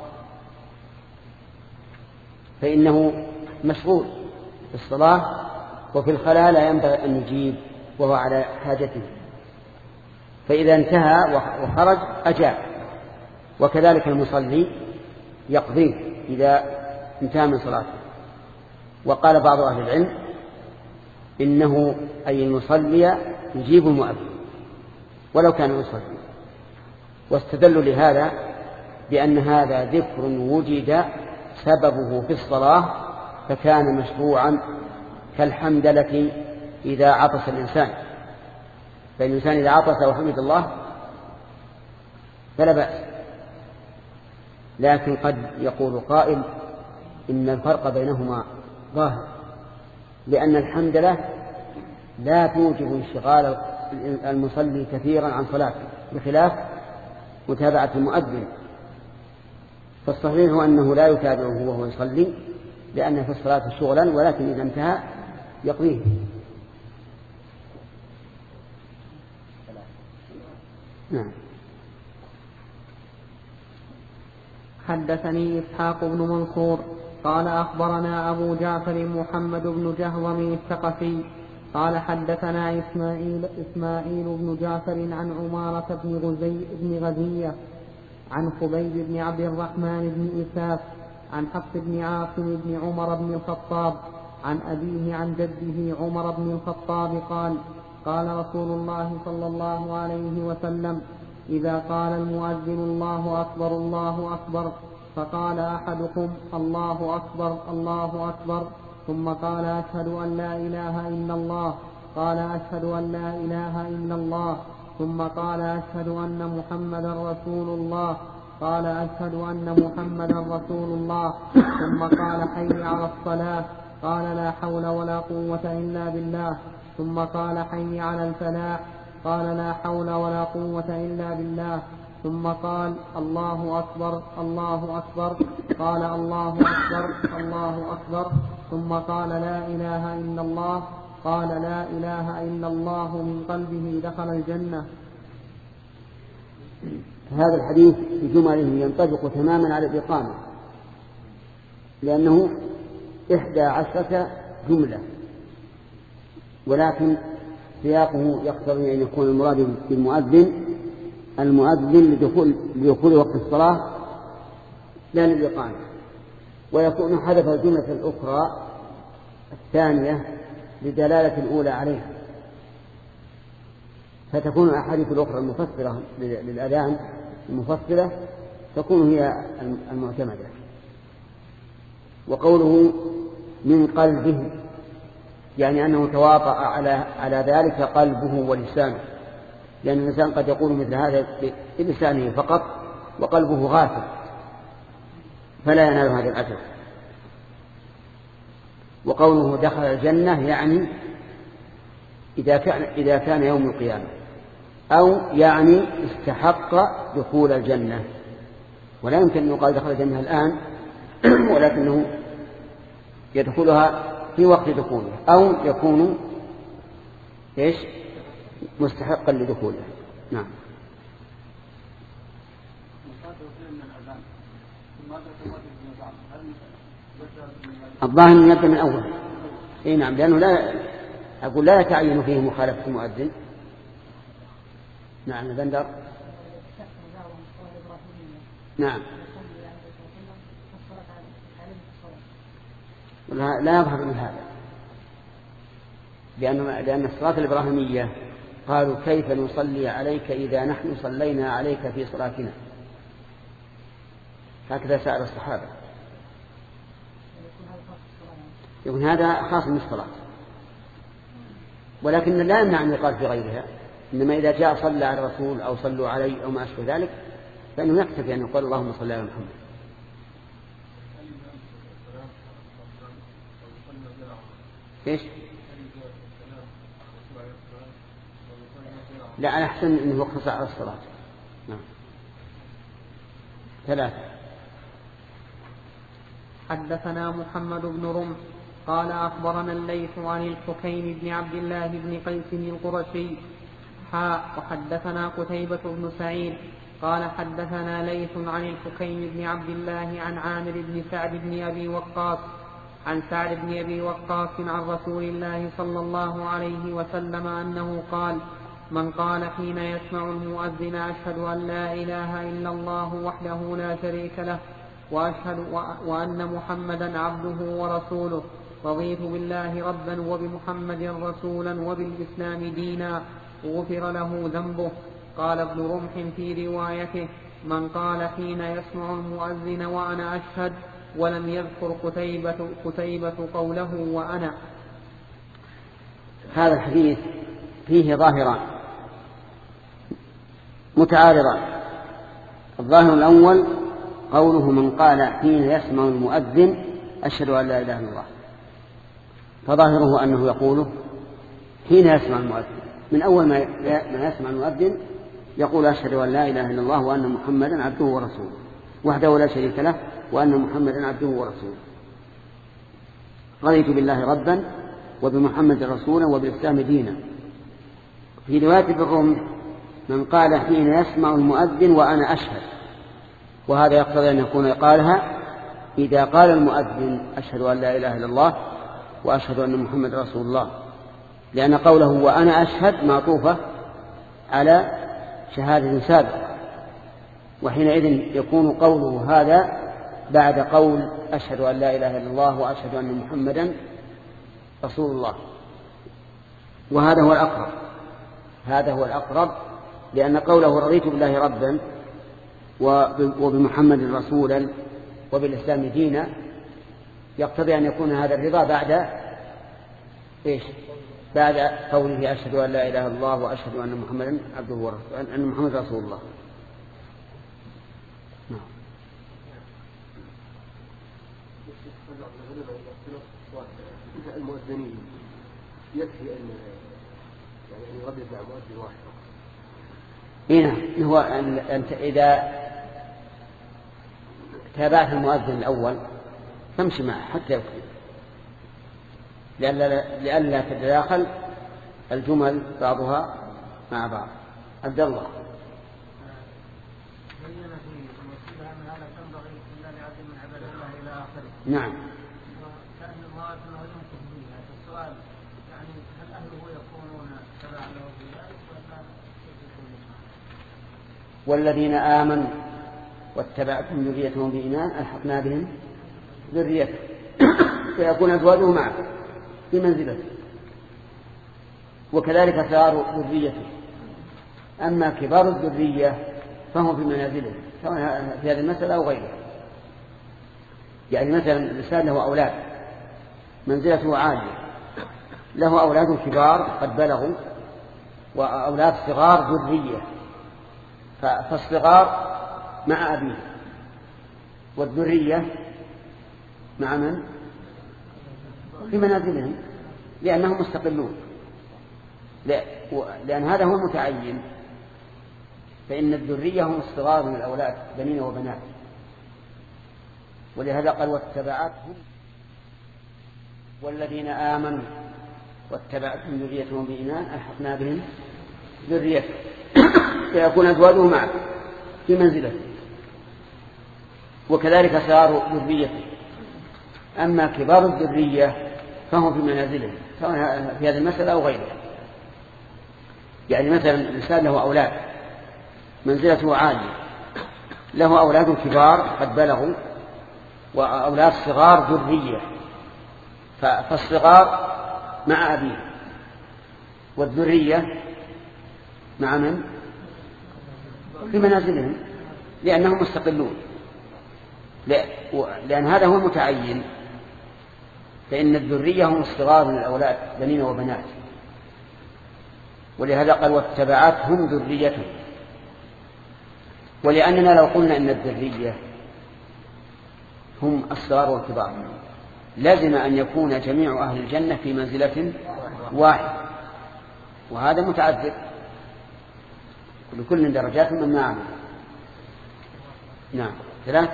فإنه مشغول في الصلاة، وفي الخلاء لا ينبغي أن يجيب وهو على حاجته، فإذا انتهى وخرج أجاب. وكذلك المصلي يقضيه إذا انتهى من صلاته. وقال بعض أهل العلم إنه أي المصلي يجيب المؤذن ولو كان يصلي، واستدلوا لهذا بأن هذا ذكر وجد سببه في الصلاة فكان مشروعا كالحمدلة إذا عطس الإنسان. فالإنسان إذا عطس وحمد الله فلا بأس. لكن قد يقول قائل إن الفرق بينهما ظاهر، لأن الحمدلة لا توجب انشغال المصلي كثيرا عن صلاته بخلاف متابعة المؤذن. فالصحيح هو أنه لا يتابعه وهو يصلي، لأن في الصلاة شغلا، ولكن إذا انتهى يقضيه. نعم. حدثني إسحاق بن منصور قال أخبرنا أبو جعفر محمد بن جهوم الثقفي قال حدثنا إسماعيل, إسماعيل بن جعفر عن عمارة بن, غزي بن غزية عن خبيب بن عبد الرحمن بن إساف عن حفص بن عاصم بن عمر بن الخطاب عن أبيه عن جده عمر بن الخطاب قال قال رسول الله صلى الله عليه وسلم: إذا قال المؤذن الله أكبر الله أكبر فقال أحدكم الله أكبر الله أكبر ثم قال أشهد أن لا إله إلا الله قال أشهد أن لا إله إلا الله ثم قال أشهد أن محمدا رسول الله قال أشهد أن محمدا رسول الله ثم قال حي على الصلاة قال لا حول ولا قوة إلا بالله ثم قال حي على الفلاح قال لا حول ولا قوة إلا بالله ثم قال الله أكبر الله أكبر قال الله أكبر الله أكبر ثم قال لا إله إلا الله قال لا إله إلا الله من قلبه دخل الجنة. هذا الحديث بجمله ينطبق تماما على الإقامة، لأنه إحدى عشرة جملة، ولكن سياقه يقتضي أن يكون المراد بالمؤذن المؤذن لدخول, لدخول وقت الصلاة لا للإقامة، ويكون حذف الجملة الأخرى الثانية لدلالة الأولى عليها، فتكون الأحاديث الأخرى المفسرة للأذان المفصلة تكون هي المعتمدة. وقوله من قلبه يعني أنه تواطأ على على ذلك قلبه ولسانه، لأن الإنسان قد يقول مثل هذا بلسانه فقط وقلبه غافل فلا ينال هذا الأجر. وقوله دخل الجنة يعني إذا كان, إذا كان يوم القيامة، أو يعني استحق دخول الجنة. ولا يمكن أن يقال دخل الجنة الآن ولكنه يدخلها في وقت دخوله، أو يكون إيش مستحقا لدخوله. نعم. الظاهر من يبدأ من أول. إيه نعم، لأنه لا أقول لا يتعين فيه مخالفة المؤذن. نعم بندر. نعم. لا يظهر من هذا، لأن لأن الصلاة الإبراهيمية قالوا كيف نصلي عليك إذا نحن صلينا عليك في صلاتنا، هكذا سأل الصحابة. يكون هذا خاص من الصلاة، ولكن لا يمنع أن يقال في غيرها. إنما إذا جاء صلى على الرسول أو صلوا عليه أو ما أشبه ذلك فإنه يكتفي أن يقول اللهم صل على محمد. إيش؟ لا، أنا أحسن أنه يقتصر على الصلاة. نعم. ثلاثة. حدثنا محمد بن رمح قال أخبرنا الليث عن الحكيم بن عبد الله بن قيس القرشي حاء وحدثنا قتيبة بن سعيد قال حدثنا ليث عن الحكيم بن عبد الله عن عامر بن سعد بن أبي وقاص عن سعد بن أبي وقاص عن رسول الله صلى الله عليه وسلم أنه قال: من قال حين يسمع المؤذن أشهد أن لا إله إلا الله وحده لا شريك له وأشهد وأن محمدا عبده ورسوله رضيت بالله ربا وبمحمد رسولا وبالإسلام دينا غفر له ذنبه. قال ابن رمح في روايته: من قال حين يسمع المؤذن وأنا أشهد، ولم يذكر قتيبة, قتيبة قوله وأنا. هذا الحديث فيه ظاهران متعارضان. الظاهر الأول قوله من قال حين يسمع المؤذن أشهد أن لا إله إلا الله، فظاهره أنه يقوله حين يسمع المؤذن، من أول ما يسمع المؤذن يقول أشهد أن لا إله إلا الله وأن محمدا عبده ورسوله وحده لا شريك له وأن محمدا عبده ورسوله رضيت بالله ربا وبمحمد رسولا وبالإسلام دينا. في رواية بالرمح من قال حين يسمع المؤذن وأنا أشهد، وهذا يقتضي أن يكون قالها إذا قال المؤذن أشهد أن لا إله إلا الله وأشهد أن محمد رسول الله، لأن قوله وأنا أشهد معطوفة على شهادة سابقة، وحينئذ يكون قوله هذا بعد قول أشهد أن لا إله إلا الله وأشهد أن محمدا رسول الله. وهذا هو الأقرب، هذا هو الأقرب، لأن قوله رضيت بالله ربا وبمحمد رسولا وبالإسلام دينا يقتضي أن يكون هذا الرضا بعد إيش؟ بعد قوله أشهد أن لا إله إلا الله وأشهد أن محمدا عبده ورسوله، أن محمد رسول الله. المؤذنين يكفي أن يعني يردد مع مؤذن واحد. هنا هو أن أنت إذا تابعت المؤذن الأول تمشي معه حتى يكفي، لئلا لئلا تتداخل الجمل بعضها مع بعض. عبد الله. نعم. والذين آمنوا واتبعتهم ذريتهم بإيمان ألحقنا بهم ذريتهم فيكون أزواجه معه في منزلته، وكذلك صغار ذريته. أما كبار الذرية فهم في منازلهم سواء في هذه المسألة أو غيرها. يعني مثلا الإنسان له أولاد منزلته عالية، له أولاد كبار قد بلغوا وأولاد صغار ذرية، فالصغار مع أبيه والذرية مع من؟ في منازلهم لأنهم مستقلون، لأن هذا هو المتعين. فإن الذرية هم الصغار من الأولاد بنين وبنات، ولهذا قال واتبعتهم والذين آمنوا واتبعتهم ذريتهم بإيمان ألحقنا بهم ذريتهم فيكون أزواجهم معه في منزله، وكذلك صغار ذريته. أما كبار الذرية فهم في منازلهم سواء في هذه المسألة أو غيرها. يعني مثلا الإنسان له أولاد منزلته عالية، له أولاد كبار قد بلغوا وأولاد صغار ذرية، فالصغار مع أبيه والذرية مع من؟ في منازلهم لأنهم مستقلون، لأن هذا هو المتعين. فإن الذرية هم الصغار من الأولاد بنين وبنات، ولهذا قال واتبعتهم ذريتهم. ولأننا لو قلنا أن الذرية هم الصغار والكبار لازم أن يكون جميع أهل الجنة في منزلة واحدة، وهذا متعذر لكل درجات من ما عمل. نعم. ثلاث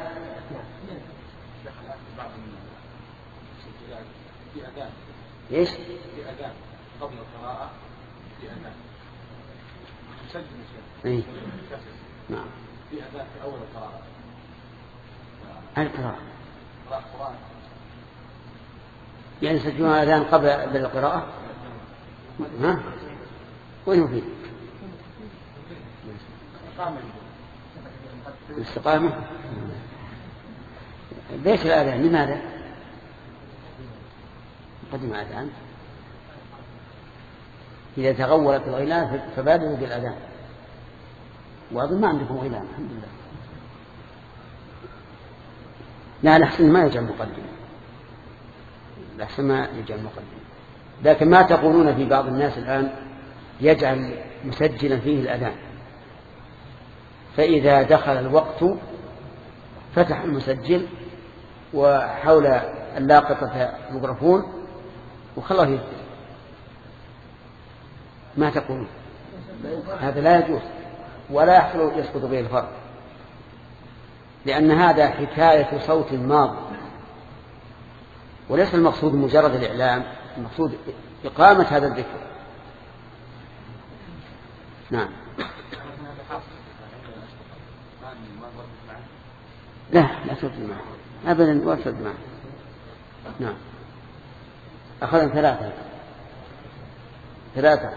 ايش؟ في أذان قبل القراءة، في أذان تسجل اي نعم، في أذان في أول القراءة. القراءة قراءة يعني يسجلون الأذان قبل القراءة. ها؟ وين فيه؟ الاستقامة. ليش الأذان؟ لماذا؟ قدم أذان إذا تغولت الغيلان فبادروا بالأذان، وأظن ما عندكم غيلان الحمد لله. لا الأحسن ما يجعل مقدم، الأحسن ما يجعل مقدم. لكن ما تقولون في بعض الناس الآن يجعل مسجلا فيه الأذان، فإذا دخل الوقت فتح المسجل وحول اللاقطة ميكروفون وخلاه يسجل. ما تقولون؟ هذا لا يجوز ولا يحصل يسقط به الفرض، لأن هذا حكاية صوت ماض، وليس المقصود مجرد الإعلام، المقصود إقامة هذا الذكر. نعم. لا لا ترد معه أبدا، ولا ترد معه. نعم. أخذنا ثلاثة ثلاثة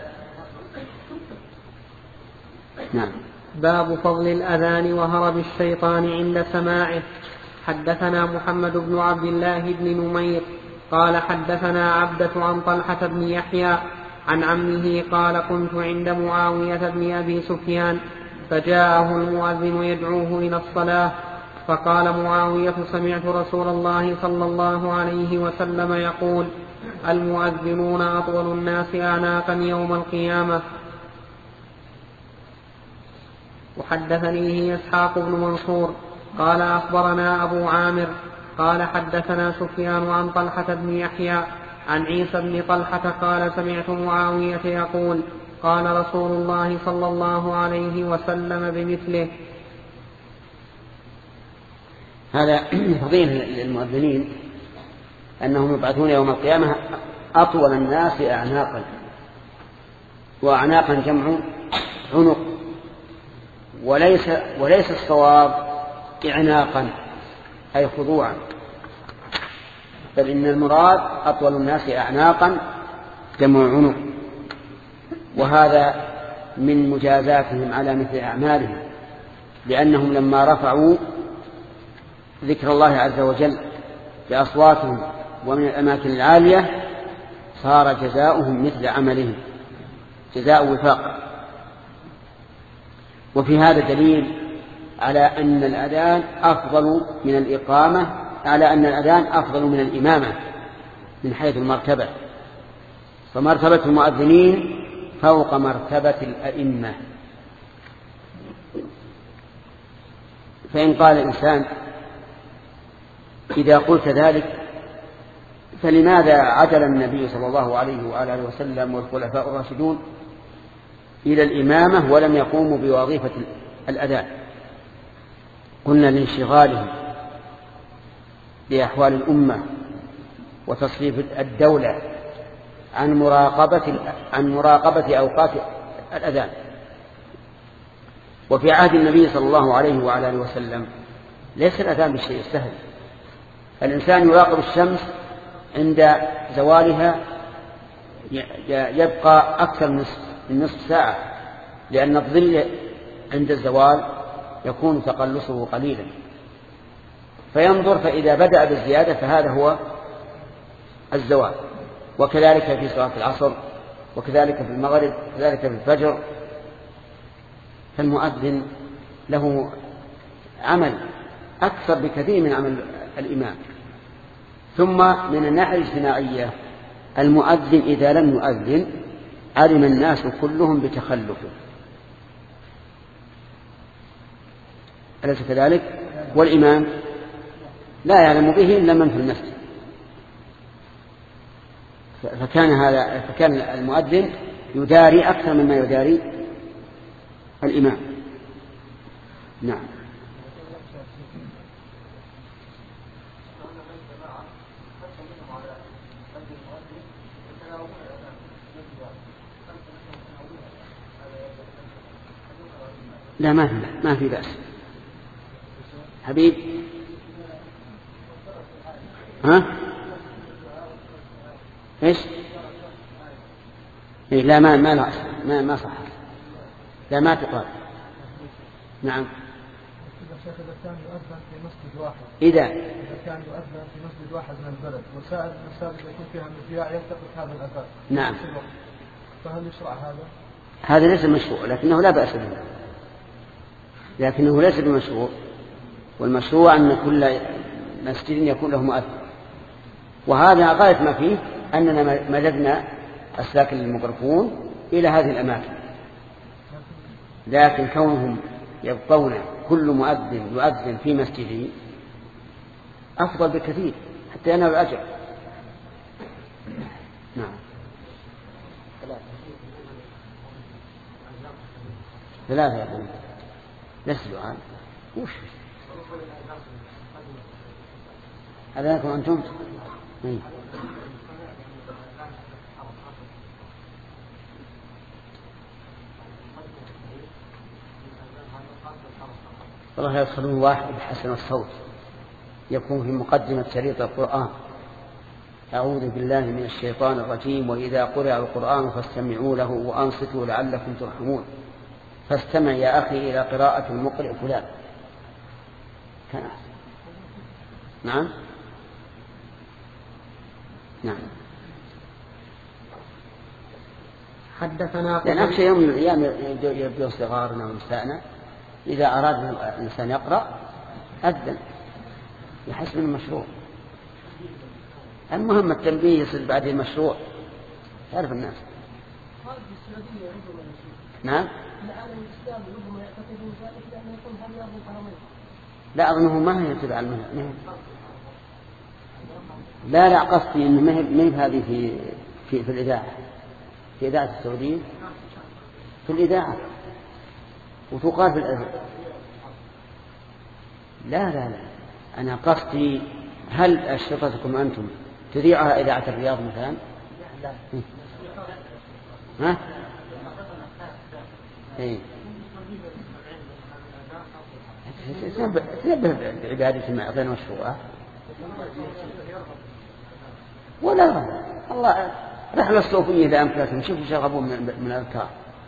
نعم. باب فضل الأذان وهرب الشيطان عند سماعه. حدثنا محمد بن عبد الله بن نمير قال حدثنا عبدة عن طلحة بن يحيى عن عمه قال كنت عند معاوية بن أبي سفيان فجاءه المؤذن يدعوه إلى الصلاة، فقال معاوية سمعت رسول الله صلى الله عليه وسلم يقول المؤذنون أطول الناس أعناقا يوم القيامة. وحدثنيه إسحاق بن منصور قال أخبرنا أبو عامر قال حدثنا سفيان عن طلحة بن يحيى عن عيسى بن طلحة قال سمعت معاوية يقول قال رسول الله صلى الله عليه وسلم بمثله. هذا فضيل للمؤذنين أنهم يبعثون يوم القيامة أطول الناس أعناقا، وأعناقا جمع عنق، وليس, وليس الصواب إعناقا أي خضوعا، بل إن المراد أطول الناس أعناقا جمع عنق، وهذا من مجازاتهم على مثل أعمالهم، لأنهم لما رفعوا ذكر الله عز وجل بأصواتهم ومن الأماكن العالية صار جزاؤهم مثل عملهم جزاء وفاق. وفي هذا دليل على أن الأذان أفضل من الإقامة، على أن الأذان أفضل من الإمامة من حيث المرتبة، فمرتبة المؤذنين فوق مرتبة الأئمة. فإن قال الإنسان إذا قلت ذلك فلماذا عدل النبي صلى الله عليه وآله وسلم والخلفاء الراشدون إلى الإمامة ولم يقوموا بوظيفة الأذان؟ قلنا لانشغالهم بأحوال الأمة وتصريف الدولة عن مراقبة عن مراقبة أوقات الأذان. وفي عهد النبي صلى الله عليه وآله وسلم ليس الأذان بالشيء السهل. الإنسان يراقب الشمس عند زوالها يبقى أكثر من نصف ساعة، لأن الظل عند الزوال يكون تقلصه قليلا، فينظر فإذا بدأ بالزيادة فهذا هو الزوال. وكذلك في صلاة العصر، وكذلك في المغرب، وكذلك في الفجر. فالمؤذن له عمل أكثر بكثير من عمل الإمام. ثم من الناحية الاجتماعية المؤذن إذا لم يؤذن علم الناس كلهم بتخلفه، أليس كذلك؟ والإمام لا يعلم به إلا من في المسجد. فكان هذا فكان المؤذن يداري أكثر مما يداري الإمام. نعم. لا ما في ما في بأس حبيب. ها ايش؟ إيه لا ما ما لا ما ما صح، لا ما تقال. نعم. الشيخ إذا كان يؤذن في مسجد واحد إذا إذا كان يؤذن في مسجد واحد من البلد وسائر المساجد يكون فيها مذياع يلتقط هذا الأذان، نعم، فهل يشرع هذا؟ هذا ليس مشروع، لكنه لا بأس به، لكنه ليس بمشروع. والمشروع أن كل مسجد يكون له مؤذن، وهذا غاية ما فيه أننا مددنا أسلاك الميكروفون إلى هذه الأماكن. لكن كونهم يبقون كل مؤذن يؤذن في مسجده أفضل بكثير حتى ينال الأجر. نعم. ثلاثة يا أخوان نسلوا عن وش هذا لكم أنتم؟ إيه؟ والله يدخلون واحد بحسن الصوت يكون في مقدمة شريط القرآن: أعوذ بالله من الشيطان الرجيم وإذا قرأ القرآن فاستمعوا له وأنصتوا لعلكم ترحمون. فاستمع يا أخي إلى قراءة المقرئ فلان. كان نعم نعم. حدثنا لأن أخشى يوم من الأيام يبدو صغارنا ونسائنا إذا أراد الإنسان يقرأ أذن يحسن المشروع. المهم التنبيه يصل بعد المشروع تعرف الناس. نعم. لا أظنه ما هي تبع المهم. لا لا قصدي إنه ما هي هذه في في في الإذاعة، في إذاعة السعودية، في الإذاعة وتقال في الأذان. لا لا لا أنا قصدي هل أشرطتكم أنتم تذيعها إذاعة الرياض مثلا؟ ها؟ إيه. تنبه بعبادة ما أعطينا مشروعة ولا الله رحلة الصوفية إذا أمكنتهم شوفوا شغبون من الأذكار.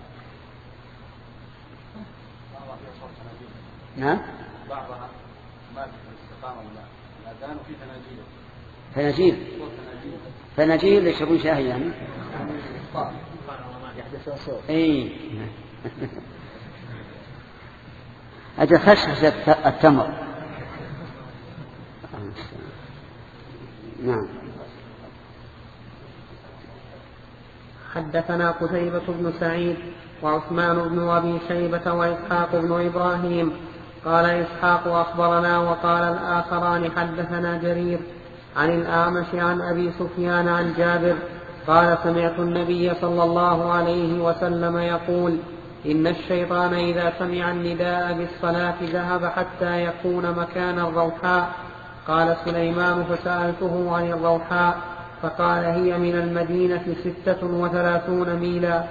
نعم. بعضها ما في الاستقامة ولا الأذان وفي فناجيل تناجيل. فناجيل يشربون شاهي يعني. يحدث صوت. إيه. أجل خشخشة التمر. نعم. حدثنا قتيبة بن سعيد وعثمان بن أبي شيبة وإسحاق بن إبراهيم. قال إسحاق أخبرنا وقال الآخران حدثنا جرير عن الأعمش عن أبي سفيان عن جابر قال سمعت النبي صلى الله عليه وسلم يقول إن الشيطان إذا سمع النداء بالصلاة ذهب حتى يكون مكان الروحاء. قال سليمان فسألته عن الروحاء فقال هي من المدينة ستة وثلاثون ميلا.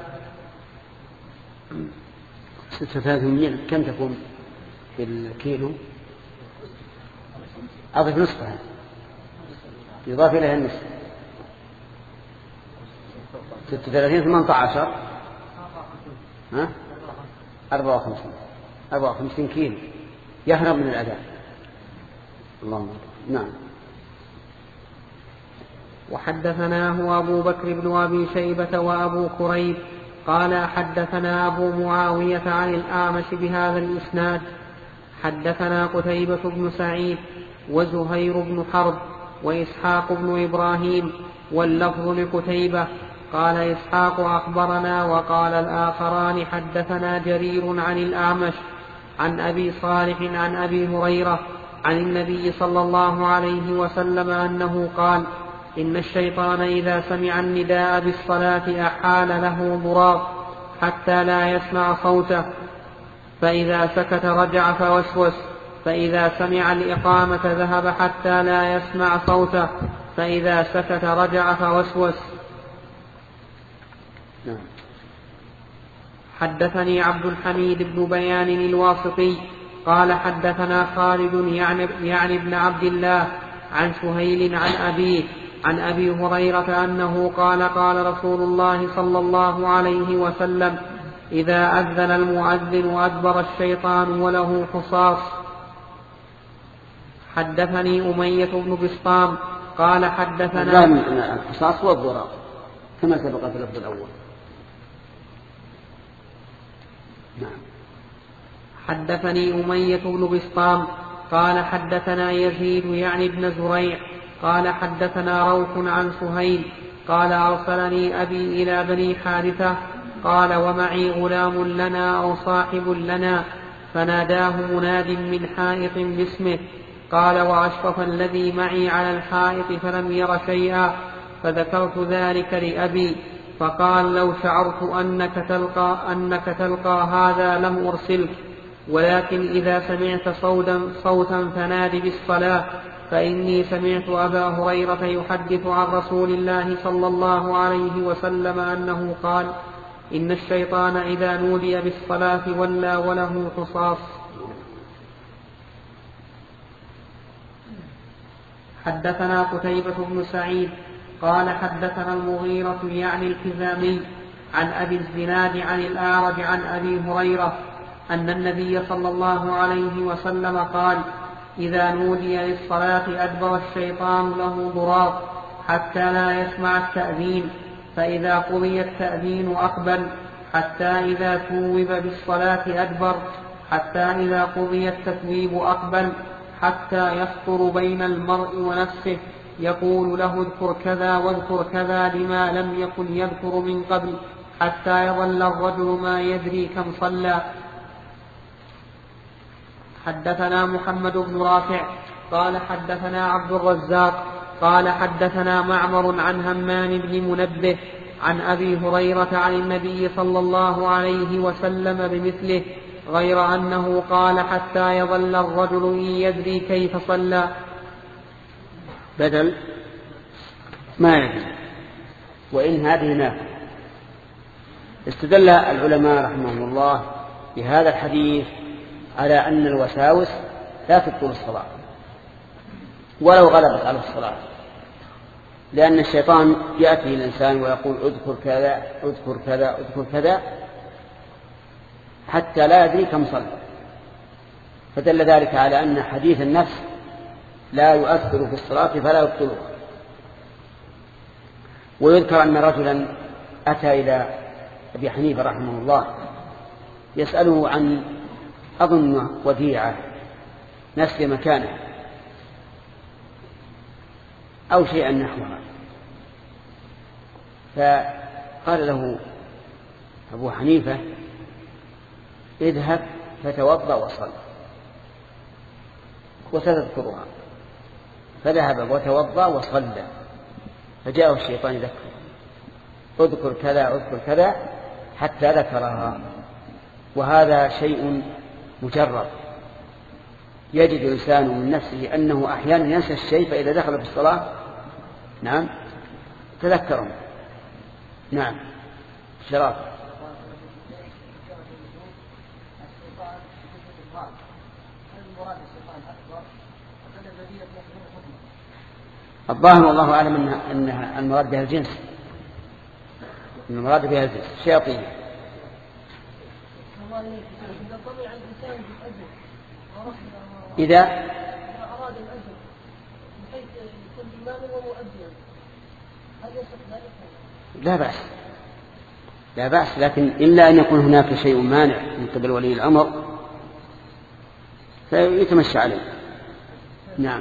ستة وثلاثون ميل كم تكون في الكيلو؟ أضف نصفها يضاف إليها النصف. ستة وثلاثين ثمانية عشر ها أربعة وخمسين أربعة وخمسين كيلو يهرب من الأذان. اللهم نعم. وحدثناه أبو بكر بن أبي شيبة وأبو كريب قال حدثنا أبو معاوية عن الأعمش بهذا الإسناد. حدثنا قتيبة بن سعيد وزهير بن حرب وإسحاق بن إبراهيم واللفظ لقتيبة قال إسحاق أخبرنا وقال الآخران حدثنا جرير عن الأعمش عن أبي صالح عن أبي هريرة عن النبي صلى الله عليه وسلم أنه قال إن الشيطان إذا سمع النداء بالصلاة أحال له ضراط حتى لا يسمع صوته فإذا سكت رجع فوسوس فإذا سمع الإقامة ذهب حتى لا يسمع صوته فإذا سكت رجع فوسوس. حدثني عبد الحميد بن بيان الواسطي قال حدثنا خالد يعني, يعني ابن عبد الله عن سهيل عن أبيه عن أبي هريرة أنه قال قال رسول الله صلى الله عليه وسلم إذا أذن المؤذن أدبر الشيطان وله حصاص. حدثني أمية بن بسطام قال حدثنا الحصاص والضراط كما سبق في اللفظ الأول. نعم. حدثني أمية بن بسطام قال حدثنا يزيد يعني ابن زريع قال حدثنا روح عن سهيل قال أرسلني أبي إلى بني حارثة قال ومعي غلام لنا أو صاحب لنا فناداه مناد من حائط باسمه قال وأشرف الذي معي على الحائط فلم ير شيئا فذكرت ذلك لأبي فقال لو شعرت أنك تلقى, أنك تلقى هذا لم أرسلك ولكن إذا سمعت صوتا, صوتا فنادي بالصلاة فإني سمعت أبا هريرة يحدث عن رسول الله صلى الله عليه وسلم أنه قال إن الشيطان إذا نودي بالصلاة ولى وله حصاص. حدثنا قتيبة بن سعيد قال حدثنا المغيرة يعني الحزامي عن أبي الزناد عن الأعرج عن أبي هريرة أن النبي صلى الله عليه وسلم قال إذا نودي للصلاة أدبر الشيطان له ضراط حتى لا يسمع التأذين فإذا قضي التأذين أقبل حتى إذا ثوب بالصلاة أدبر حتى إذا قضي التثويب أقبل حتى يسطر بين المرء ونفسه يقول له اذكر كذا واذكر كذا لما لم يكن يذكر من قبل حتى يظل الرجل ما يدري كم صلى. حدثنا محمد بن رافع قال حدثنا عبد الرزاق قال حدثنا معمر عن همام بن منبه عن أبي هريرة عن النبي صلى الله عليه وسلم بمثله غير أنه قال حتى يظل الرجل إن يدري كيف صلى بدل ما يدري وإن هذه نافذة. استدل العلماء رحمهم الله بهذا الحديث على أن الوساوس لا تبطل الصلاة ولو غلبت على الصلاة لأن الشيطان يأتي الإنسان ويقول اذكر كذا اذكر كذا اذكر كذا حتى لا يدري كم صلى فدل ذلك على أن حديث النفس لا يؤثر في الصلاة فلا يبطلها. ويذكر أن رجلا أتى إلى أبي حنيفة رحمه الله يسأله عن أظن وديعة نسل مكانه أو شيئا نحوها فقال له أبو حنيفة اذهب فتوضأ وصل وستذكرها فذهب وتوضأ وصلى، فجاءه الشيطان يذكر اذكر كذا اذكر كذا حتى ذكرها. وهذا شيء مجرب، يجد الإنسان من نفسه أنه أحيانا ينسى الشيء، فإذا دخل في الصلاة نعم تذكره. نعم شراب. الظاهر والله أعلم أنها, أنها المراد بها الجنس، المراد بها الجنس شياطين. إذا أراد الأجر بحيث يكون إماما ومؤذنا هل يصح ذلك؟ لا بأس لا بأس، لكن إلا أن يكون هناك شيء مانع من قبل ولي الأمر فيتمشى عليه. نعم.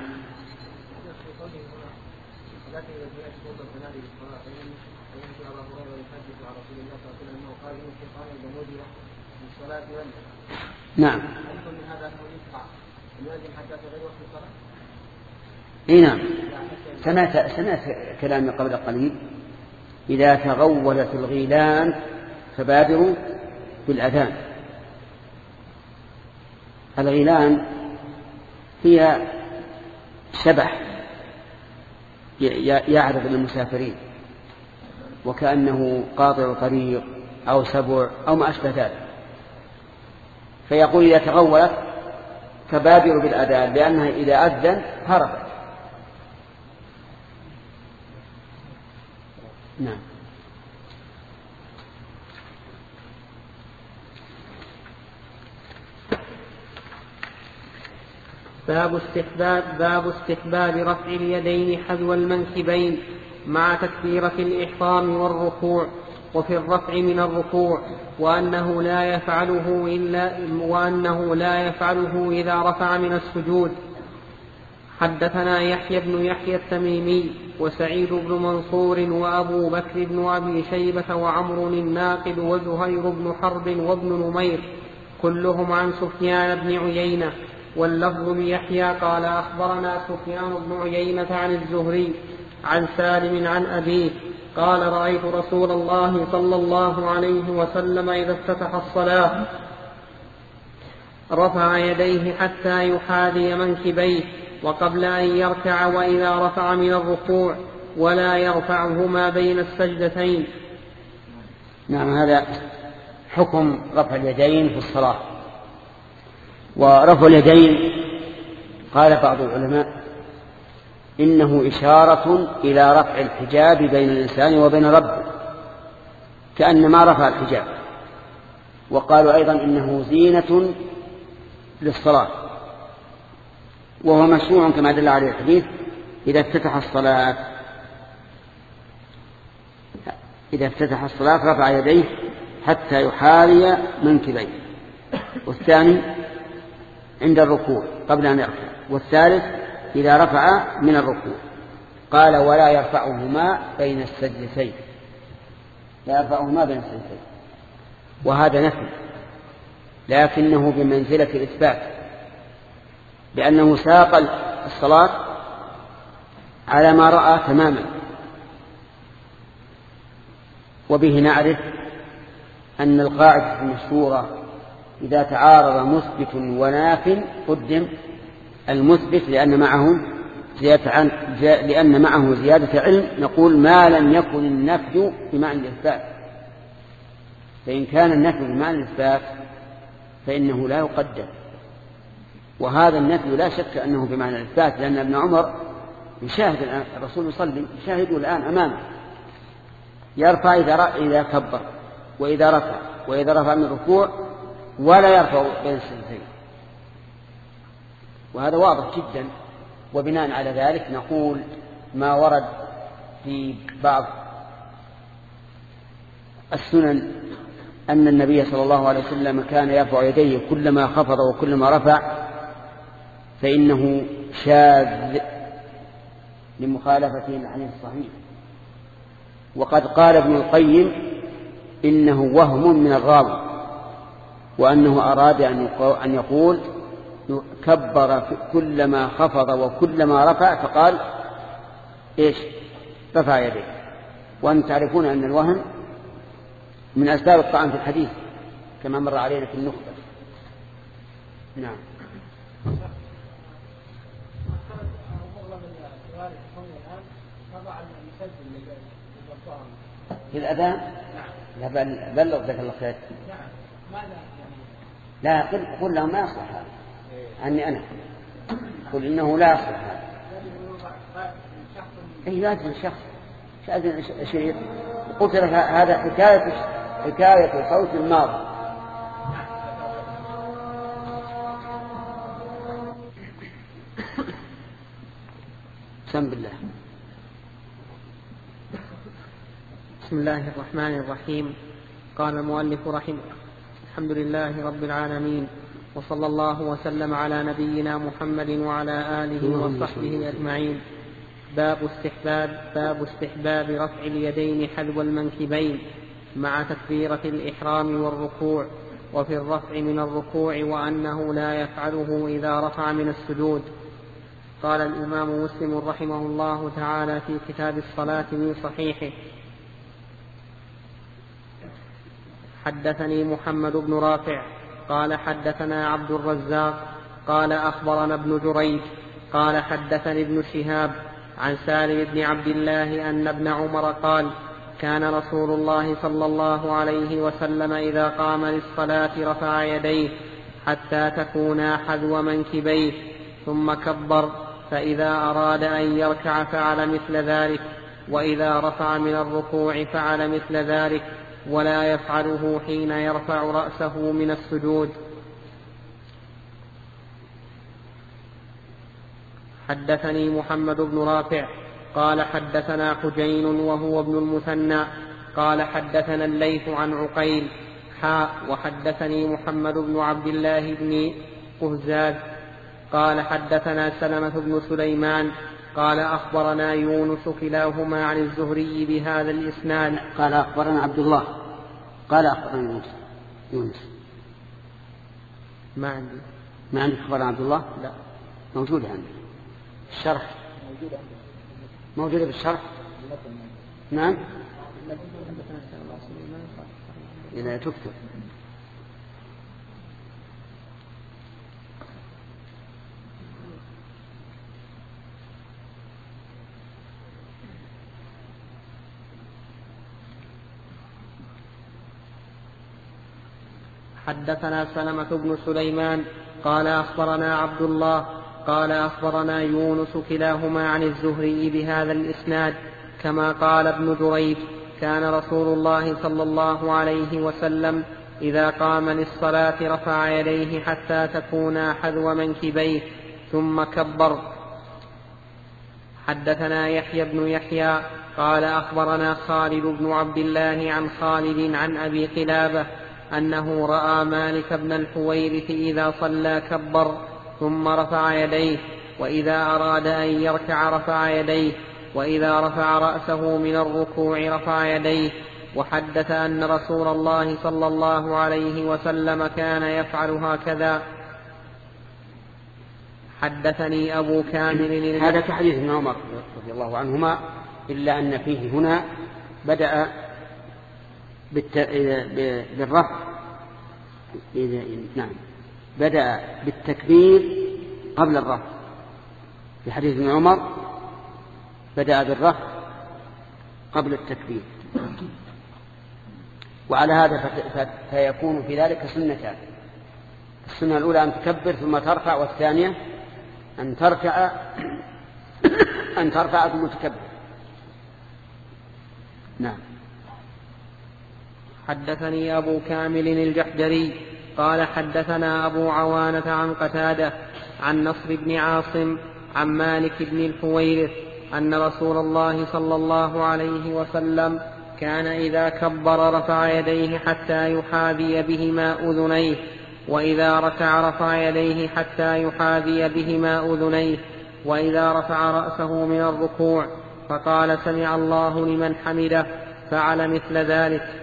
نعم. اي نعم سمعت سمعت كلامي قبل قليل إذا تغولت الغيلان فبادروا بالأذان. الغيلان هي شبح يعرض للمسافرين وكأنه قاطع طريق أو سبع أو ما أشبه ذلك، فيقول إذا تغولت فبادروا بالأذان لأنها إذا أذن هربت. نعم. باب استحباب باب استحباب رفع اليدين حذو المنكبين مع تكبيرة الإحرام والركوع، وفي الرفع من الركوع، وأنه لا يفعله إلا وأنه لا يفعله إذا رفع من السجود. حدثنا يحيى بن يحيى التميمي وسعيد بن منصور وأبو بكر بن أبي شيبة وعمر الناقد وزهير بن حرب وابن نمير كلهم عن سفيان بن عيينة، واللفظ ليحيى قال أخبرنا سفيان بن عيينة عن الزهري عن سالم عن أبيه قال رأيت رسول الله صلى الله عليه وسلم إذا افتتح الصلاة رفع يديه حتى يحاذي منكبيه وقبل أن يركع، وإذا رفع من الركوع ولا يرفعهما بين السجدتين. نعم. هذا حكم رفع اليدين في الصلاة. ورفع اليدين قال بعض العلماء إنه إشارة إلى رفع الحجاب بين الإنسان وبين ربه كأنما رفع الحجاب. وقالوا أيضا إنه زينة للصلاة، وهو مشروع كما دل عليه الحديث إذا افتتح الصلاة إذا افتتح الصلاة رفع يديه حتى يحاذي منكبيه، والثاني عند الركوع قبل أن يرفع، والثالث إذا رفع من الركوع. قال ولا يرفعهما بين السجدتين، لا يرفعهما بين السجدتين، وهذا نفي لكنه بمنزلة الإثبات، لأنه ساق الصلاة على ما رأى تماما. وبه نعرف أن القاعدة المشهورة إذا تعارض مثبت وناف قدم المثبت لأن معه زيادة عن لأن معه زيادة علم، نقول ما لم يكن النفي بمعنى الإثبات. فإن كان النفي بمعنى الإثبات فإنه لا يقدم، وهذا النفي لا شك أنه بمعنى الإثبات، لأن ابن عمر يشاهد الرسول يصلي يشاهده الآن أمامه، يرفع إذا كبر وإذا رفع وإذا رفع من الركوع ولا يرفع بين السجدتين، وهذا واضح جدا. وبناء على ذلك نقول ما ورد في بعض السنن أن النبي صلى الله عليه وسلم كان يرفع يديه كلما خفض وكلما رفع فإنه شاذ لمخالفته الحديث الصحيح. وقد قال ابن القيم إنه وهم من الراوي، وأنه أراد أن يقول كبر كلما خفض وكلما رفع، فقال إيش؟ رفع يديه. وأن تعرفون أن الوهن من أسباب الطعن في الحديث كما مر علينا في النخبة. نعم. في الأذان؟ لا بلغ ذلك الله خير. لا قل, قل لهم ما يصلح هذا عني أنا، قل إنه لا يصلح هذا. إيه لا أدري الشخص شأذن الشريط. قلت لك هذا حكاية حكاية صوت الماضي. بسم الله. بسم الله الرحمن الرحيم. قال المؤلف رحمه الحمد لله رب العالمين، وصلى الله وسلم على نبينا محمد وعلى آله وصحبه أجمعين. باب استحباب باب استحباب رفع اليدين حذو المنكبين مع تكبيرة الإحرام والركوع، وفي الرفع من الركوع وأنه لا يفعله إذا رفع من السجود. قال الإمام مسلم رحمه الله تعالى في كتاب الصلاة من صحيحه: حدثني محمد بن رافع قال حدثنا عبد الرزاق قال أخبرنا ابن جريج قال حدثني ابن شهاب عن سالم بن عبد الله أن ابن عمر قال: كان رسول الله صلى الله عليه وسلم إذا قام للصلاة رفع يديه حتى تكونا حذو منكبيه ثم كبر، فإذا أراد أن يركع فعل مثل ذلك، وإذا رفع من الركوع فعل مثل ذلك، ولا يفعله حين يرفع رأسه من السجود. حدثني محمد بن رافع قال حدثنا حجين وهو ابن المثنى قال حدثنا الليث عن عقيل حاء وحدثني محمد بن عبد الله بن قهزاد قال حدثنا سلمة بن سليمان قال أخبرنا يونس كلاهما عن الزهري بهذا الإسناد. قال أخبرنا عبد الله قال أخبرنا يونس يونس ما عندي ما عندك أخبرنا عبد الله؟ لا موجودة عندي الشرح موجودة بالشرح. نعم إذا تكتب. حدثنا سلمة بن سليمان قال أخبرنا عبد الله قال أخبرنا يونس كلاهما عن الزهري بهذا الإسناد كما قال ابن جريج: كان رسول الله صلى الله عليه وسلم إذا قام للصلاة رفع يديه حتى تكونا حذو منكبيه ثم كبر. حدثنا يحيى بن يحيى قال أخبرنا خالد بن عبد الله عن خالد عن أبي قلابة أنه رأى مالك بن الحويرث إذا صلى كبر ثم رفع يديه، وإذا أراد أن يركع رفع يديه، وإذا رفع رأسه من الركوع رفع يديه. وحدث أن رسول الله صلى الله عليه وسلم كان يفعل هكذا. حدثني أبو كامل. هذا كحديث ابن عمر رضي الله عنهما، إلا أن فيه هنا بدأ بالرفع. نعم بدأ بالتكبير قبل الرفع. في حديث ابن عمر بدأ بالرفع قبل التكبير، وعلى هذا فيكون في ذلك سنتان: السنة الأولى أن تكبر ثم ترفع، والثانية أن ترفع أن ترفع ثم تكبر. نعم. حدثني أبو كامل الجحدري قال حدثنا أبو عوانة عن قتادة عن نصر بن عاصم عن مالك بن الحويرث أن رسول الله صلى الله عليه وسلم كان إذا كبر رفع يديه حتى يحاذي بهما أذنيه، وإذا ركع رفع يديه حتى يحاذي بهما أذنيه، وإذا رفع رأسه من الركوع فقال: سمع الله لمن حمده، فعل مثل ذلك.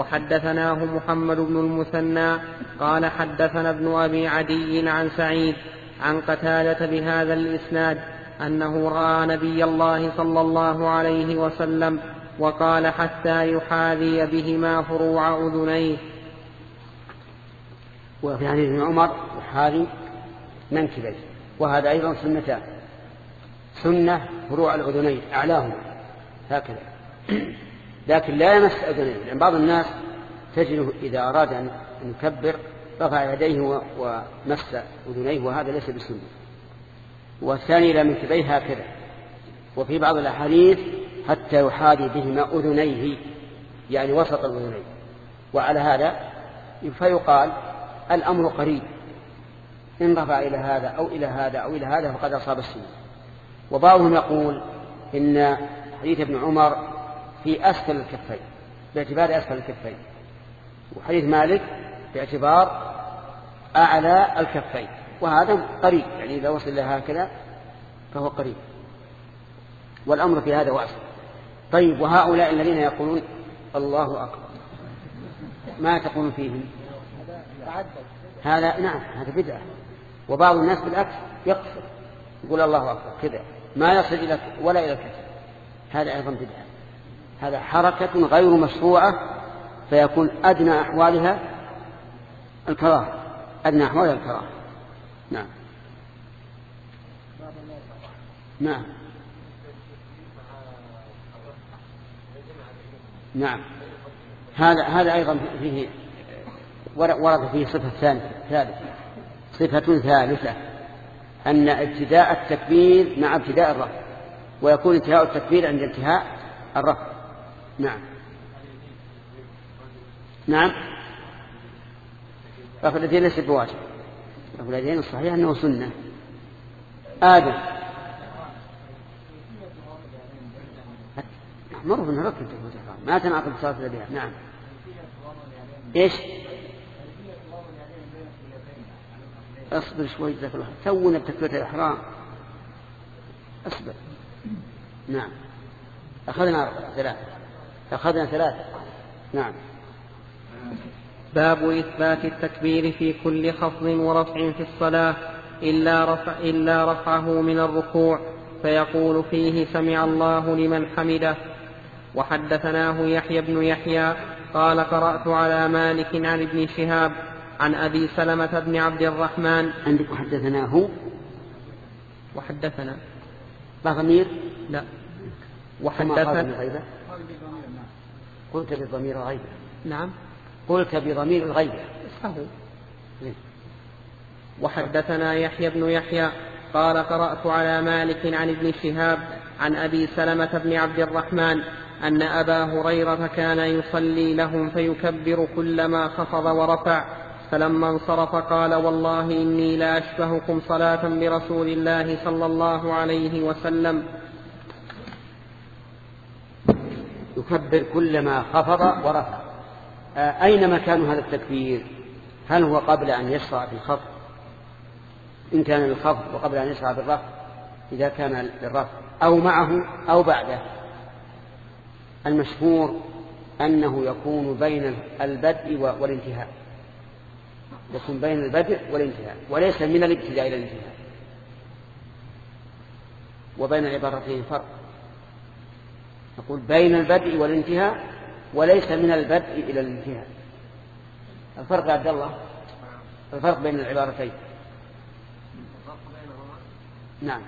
وحدثناه محمد بن المثنى قال حدثنا ابن أبي عدي عن سعيد عن قتادة بهذا الإسناد أنه رأى نبي الله صلى الله عليه وسلم وقال حتى يحاذي بهما فروع أذنيه. وفي حديث ابن عمر يحاذي منكبيه، وهذا أيضا سنتان: سنة فروع الأذنين أعلاهما هكذا، لكن لا يمس أذنيه، لأن بعض الناس تجده إذا أراد أن يكبر رفع يديه ومس أذنيه، وهذا ليس بسنة. والثاني إلى منكبيه هكذا. وفي بعض الأحاديث حتى يحاذي بهما أذنيه، يعني وسط الأذنين. وعلى هذا فيقال الأمر قريب، إن رفع إلى هذا أو إلى هذا أو إلى هذا فقد أصاب السنة. وبعضهم يقول إن حديث ابن عمر في أسفل الكفين باعتبار أسفل الكفين، وحديث مالك باعتبار أعلى الكفين، وهذا قريب، يعني إذا وصل لها هكذا فهو قريب، والأمر في هذا واسع. طيب، وهؤلاء الذين يقولون الله أكبر ما تقول فيهم؟ هذا نعم هذا بدعة. وبعض الناس بالعكس يقصر يقول الله أكبر كذا ما يصل إلى ولا إلى الكتف، هذا أيضا بدعة. هذا حركة غير مشروعة، فيكون أدنى أحوالها الكراهة، أدنى أحوالها الكراهة. نعم نعم نعم هذا هذا أيضا فيه ورد فيه صفة ثالثة صفة ثالثة أن ابتداء التكبير مع ابتداء الرفع، ويكون انتهاء التكبير عند انتهاء الرفع. نعم نعم رفع اليدين ليس بواجب، رفع اليدين الصحيح أنه سنة. آدم معروف أنه ركن تكبيرة الإحرام ما تنعقد صلاة اليدين. نعم إيش؟ اصبر شوي جزاك الله، تونا بتكبيرة الإحرام، اصبر. نعم أخذنا ثلاثة أخذنا ثلاثة نعم. باب إثبات التكبير في كل خفض ورفع في الصلاة إلا, رفع إلا رفعه من الركوع، فيقول فيه سمع الله لمن حمده. وحدثناه يحيى بن يحيى قال قرأت على مالك عن ابن شهاب عن أبي سلمة بن عبد الرحمن. عندك وحدثناه وحدثنا لا ضمير؟ لا وحدثنا قلت بضمير الغيبة. نعم قلت بضمير الغيبة. وحدثنا يحيى بن يحيى قال قرأت على مالك عن ابن شهاب عن أبي سلمة بن عبد الرحمن أن أبا هريرة كان يصلي لهم فيكبر كلما خفض ورفع، فلما انصرف قال والله إني لا أشبهكم صلاة برسول الله صلى الله عليه وسلم. يكبر كلما خفض ورفع. أين مكان هذا التكبير؟ هل هو قبل أن يشرع في الخفض إن كان للخفض، وقبل أن يشرع بالرفع إذا كان للرفع، أو معه أو بعده؟ المشهور أنه يكون بين البدء والانتهاء، يكون بين البدء والانتهاء، وليس من الابتداء إلى الانتهاء، وبين العبارتين فرق. نقول بين البدء والانتهاء وليس من البدء إلى الانتهاء. الفرق يا عبد الله، الفرق بين العبارتين. نعم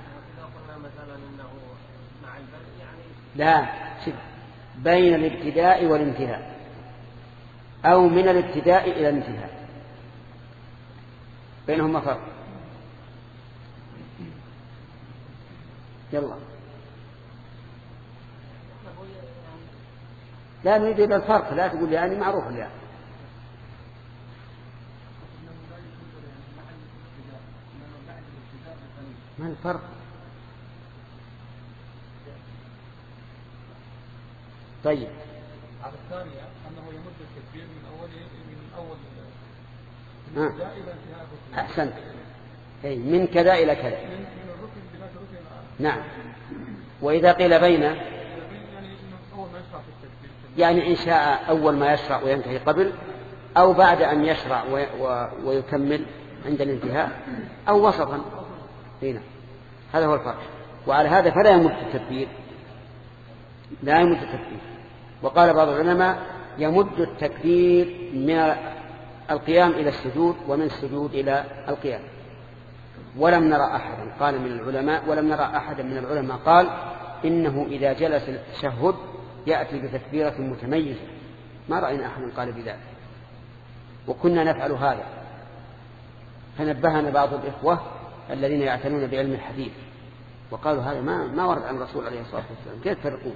لا شف. بين الابتداء والانتهاء أو من الابتداء إلى الانتهاء، بينهما فرق. يلا لا نريد إلى الفرق، لا تقول يعني معروف يعني. ما الفرق؟ طيب على الثانية أنه يمد التكبير من أول من أول من كذا إلى انتهاء الركن. أحسنت. أي من كذا إلى كذا. من من الركن بلا ركن. نعم. وإذا قيل بين يعني أول ما يشرع في التكبير. يعني إن شاء أول ما يشرع وينتهي قبل، أو بعد أن يشرع ويكمل عند الانتهاء، أو وسطا. هنا هذا هو الفرق. وعلى هذا فلا يمد التكبير، لا يمد التكبير. وقال بعض العلماء يمد التكبير من القيام إلى السجود ومن السجود إلى القيام. ولم نرى أحدا قال من العلماء ولم نرى أحدا من العلماء قال إنه إذا جلس التشهد يأتي بتكبيرة متميزة، ما رأينا أحدا قال بذلك، وكنا نفعل هذا. فنبهنا بعض الإخوة الذين يعتنون بعلم الحديث وقالوا هذا ما ما ورد عن الرسول عليه الصلاة والسلام، كيف تفرقون؟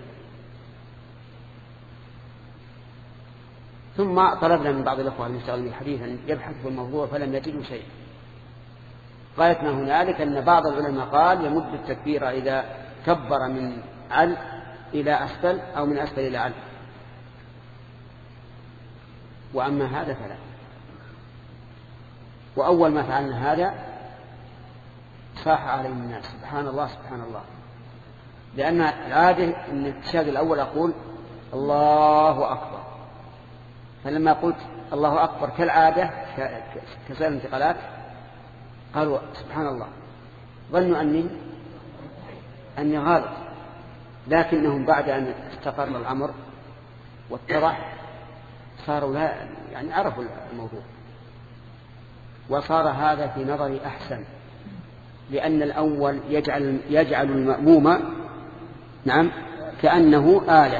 ثم طلبنا من بعض الأخوة المشتغلين بالحديث أن يبحثوا في الموضوع فلم يجدوا شيء. غايتنا هنالك أن بعض العلماء قال يمد التكبير إذا كبر من عل إلى أسفل أو من أسفل إلى عل، وأما هذا فلا. وأول ما فعلنا هذا صاح على الناس سبحان الله سبحان الله، لأن العادة أن التشهد الأول أقول الله أكبر، فلما قلت الله أكبر كالعادة كسائر الانتقالات قالوا سبحان الله، ظنوا أني أني غالط، لكنهم بعد أن استقر الأمر واتضح صاروا لا يعني عرفوا الموضوع، وصار هذا في نظري أحسن، لأن الأول يجعل يجعل المأموم نعم كأنه آلة،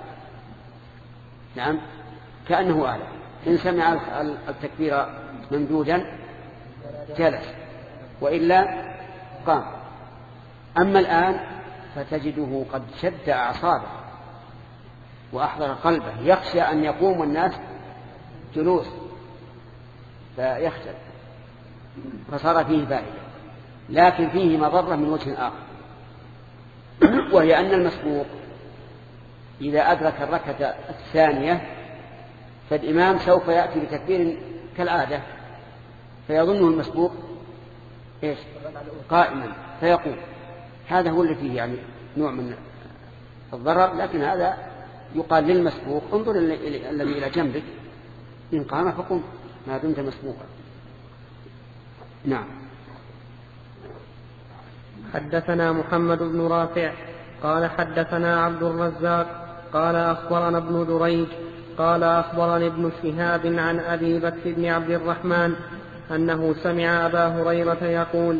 نعم كأنه آلة، إن سمع التكبير ممدودا جلس وإلا قام. أما الآن فتجده قد شد أعصابه وأحضر قلبه، يخشى أن يقوم الناس جلوس فيخجل، فصار فيه فائدة، لكن فيه مضرة من وجه آخر، وهي أن المسبوق إذا أدرك الركعة الثانية فالإمام سوف يأتي بتكبير كالعادة، فيظنه المسبوق إيش قائما فيقوم. هذا هو اللي فيه يعني نوع من الضرر، لكن هذا يقال للمسبوق انظر الذي إلى جنبك، إن قام فقم ما دمت مسبوقا. نعم. حدثنا محمد بن رافع قال حدثنا عبد الرزاق قال أخبرنا ابن دريج قال أخبرني ابن شهاب عن أبي بكر بن عبد الرحمن أنه سمع أبا هريرة يقول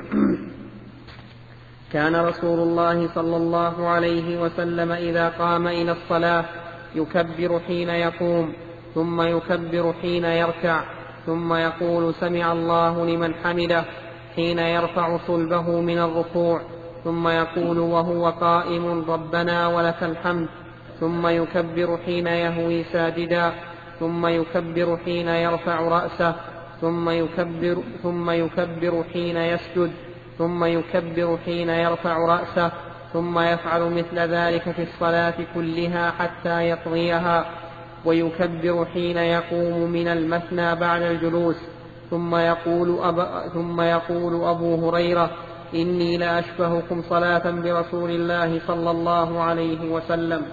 كان رسول الله صلى الله عليه وسلم إذا قام إلى الصلاة يكبر حين يقوم ثم يكبر حين يركع ثم يقول سمع الله لمن حمده حين يرفع صلبه من الركوع ثم يقول وهو قائم ربنا ولك الحمد ثم يكبر حين يهوي ساجدا ثم يكبر حين يرفع رأسه ثم يكبر, ثم يكبر حين يسجد ثم يكبر حين يرفع رأسه ثم يفعل مثل ذلك في الصلاة كلها حتى يقضيها ويكبر حين يقوم من المثنى بعد الجلوس ثم يقول, أب... ثم يقول أبو هريرة إني لأشبهكم صلاة برسول الله صلى الله عليه وسلم.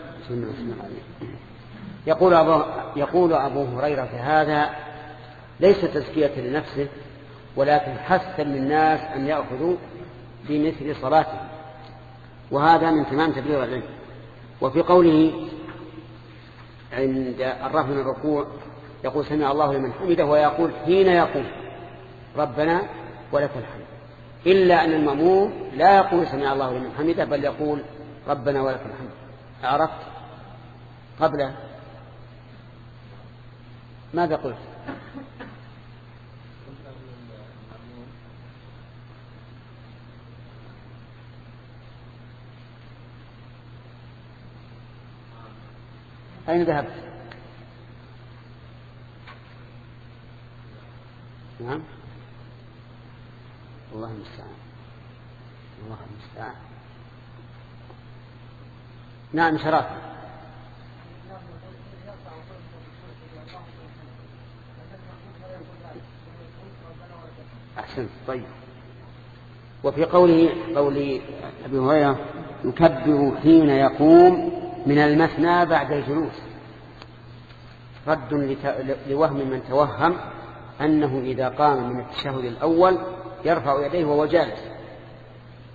يقول أبو, يقول أبو هريرة هذا ليس تزكية لنفسه ولكن حثا للناس أن يأخذوا بمثل صلاته، وهذا من تمام تبليغ العلم. وفي قوله عند الرفع من الركوع يقول سمع الله لمن حمده ويقول حين يقول ربنا ولك الحمد، إلا أن المأموم لا يقول سمع الله لمن حمده بل يقول ربنا ولك الحمد. عرفت قبله ماذا قلت؟ أين ذهبت؟ نعم الله المستعان الله المستعان. نعم شرافة. أحسنت. طيب. وفي قوله قول أبي هريرة يكبر حين يقوم من المثنى بعد الجلوس رد لوهم من توهم أنه إذا قام من التشهد الأول يرفع يديه وهو جالس،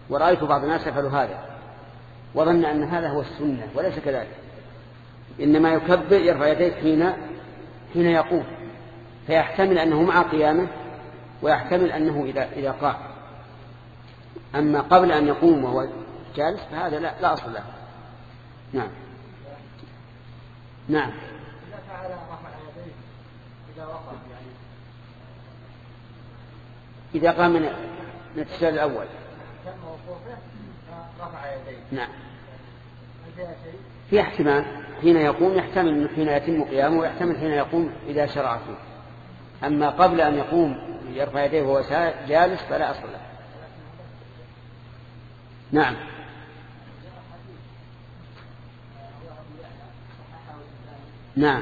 ورأيت بعض الناس يفعل هذا وظن أن هذا هو السنة، وليس كذلك، إنما يكبر يرفع يديه حين حين يقوم، فيحتمل أنه مع قيامه ويحتمل أنه إذا إذا قام. أما قبل أن يقوم وهو جالس فهذا لا, لا أصل له. نعم نعم. إذا فعل رفع يديه إذا وقف يعني إذا قام من التشهد الأول تم وقوفه رفع يديه. نعم. هل شيء؟ في احتمال حين يقوم، يحتمل أنه حين يتم قيامه، ويحتمل حين يقوم إذا شرع فيه. أما قبل أن يقوم يرفع يديه وهو جالس فلا أصل له. نعم. نعم.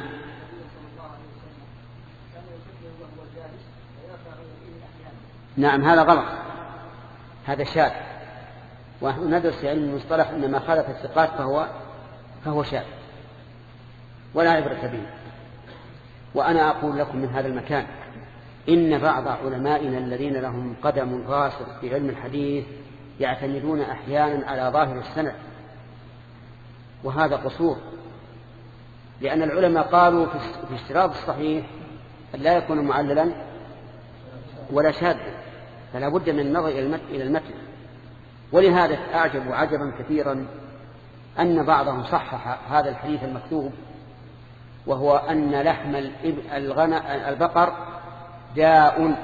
نعم هذا غلط، هذا شاذ، وندرس علم المصطلح أن ما خالف الثقات فهو فهو شاذ ولا عبرة به. وأنا أقول لكم من هذا المكان إن بعض علمائنا الذين لهم قدم راسخ في علم الحديث يعتمدون أحيانا على ظاهر السند، وهذا قصور، لأن العلماء قالوا في اشتراط الصحيح أن لا يكون معللا ولا شاذا، فلا بد من النظر إلى المتن. ولهذا أعجب عجبا كثيرا أن بعضهم صحح هذا الحديث المكتوب، وهو أن لحم البقر داء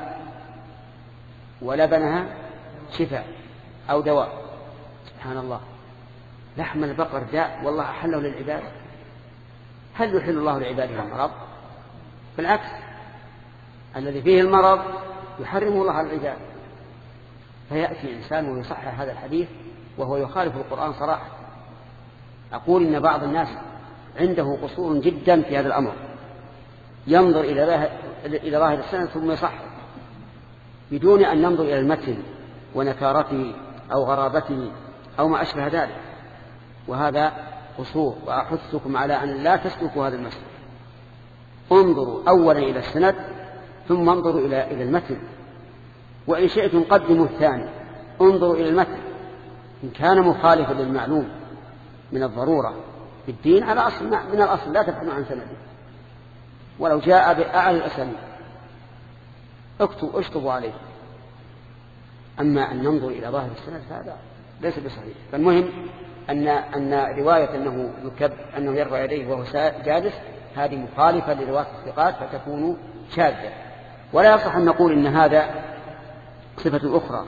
ولبنها شفاء أو دواء. سبحان الله، لحم البقر داء والله أحله للعباد. هل يحل الله لعباده المرض؟ بالعكس، الذي فيه المرض يحرمه الله على العباد. فيأتي إنسان ويصحح هذا الحديث وهو يخالف القرآن صراحة. أقول إن بعض الناس عنده قصور جدا في هذا الأمر، ينظر إلى ظاهر السند ثم يصحح بدون أن ننظر إلى المتن ونكارته أو غرابته أو ما أشبه ذلك، وهذا قصور. وأحثكم على أن لا تسلكوا هذا المسلك. انظروا أولا إلى السند ثم انظروا إلى إلى المتن، وإن شئتم قدموا الثاني، انظروا إلى المتن. إن كان مخالفا للمعلوم من الضرورة في الدين على أصل من الأصل لا تبحثوا عن سنده، ولو جاء بأعلى الأسانيد اكتبوا اشطبوا عليه. أما أن ننظر إلى ظاهر السند فهذا ليس بصحيح. فالمهم أن أن رواية أنه يكب أنه يرفع يديه وهو جالس هذه مخالفة لرواية الثقات فتكون شاذة، ولا يصح أن نقول إن هذا صفة أخرى.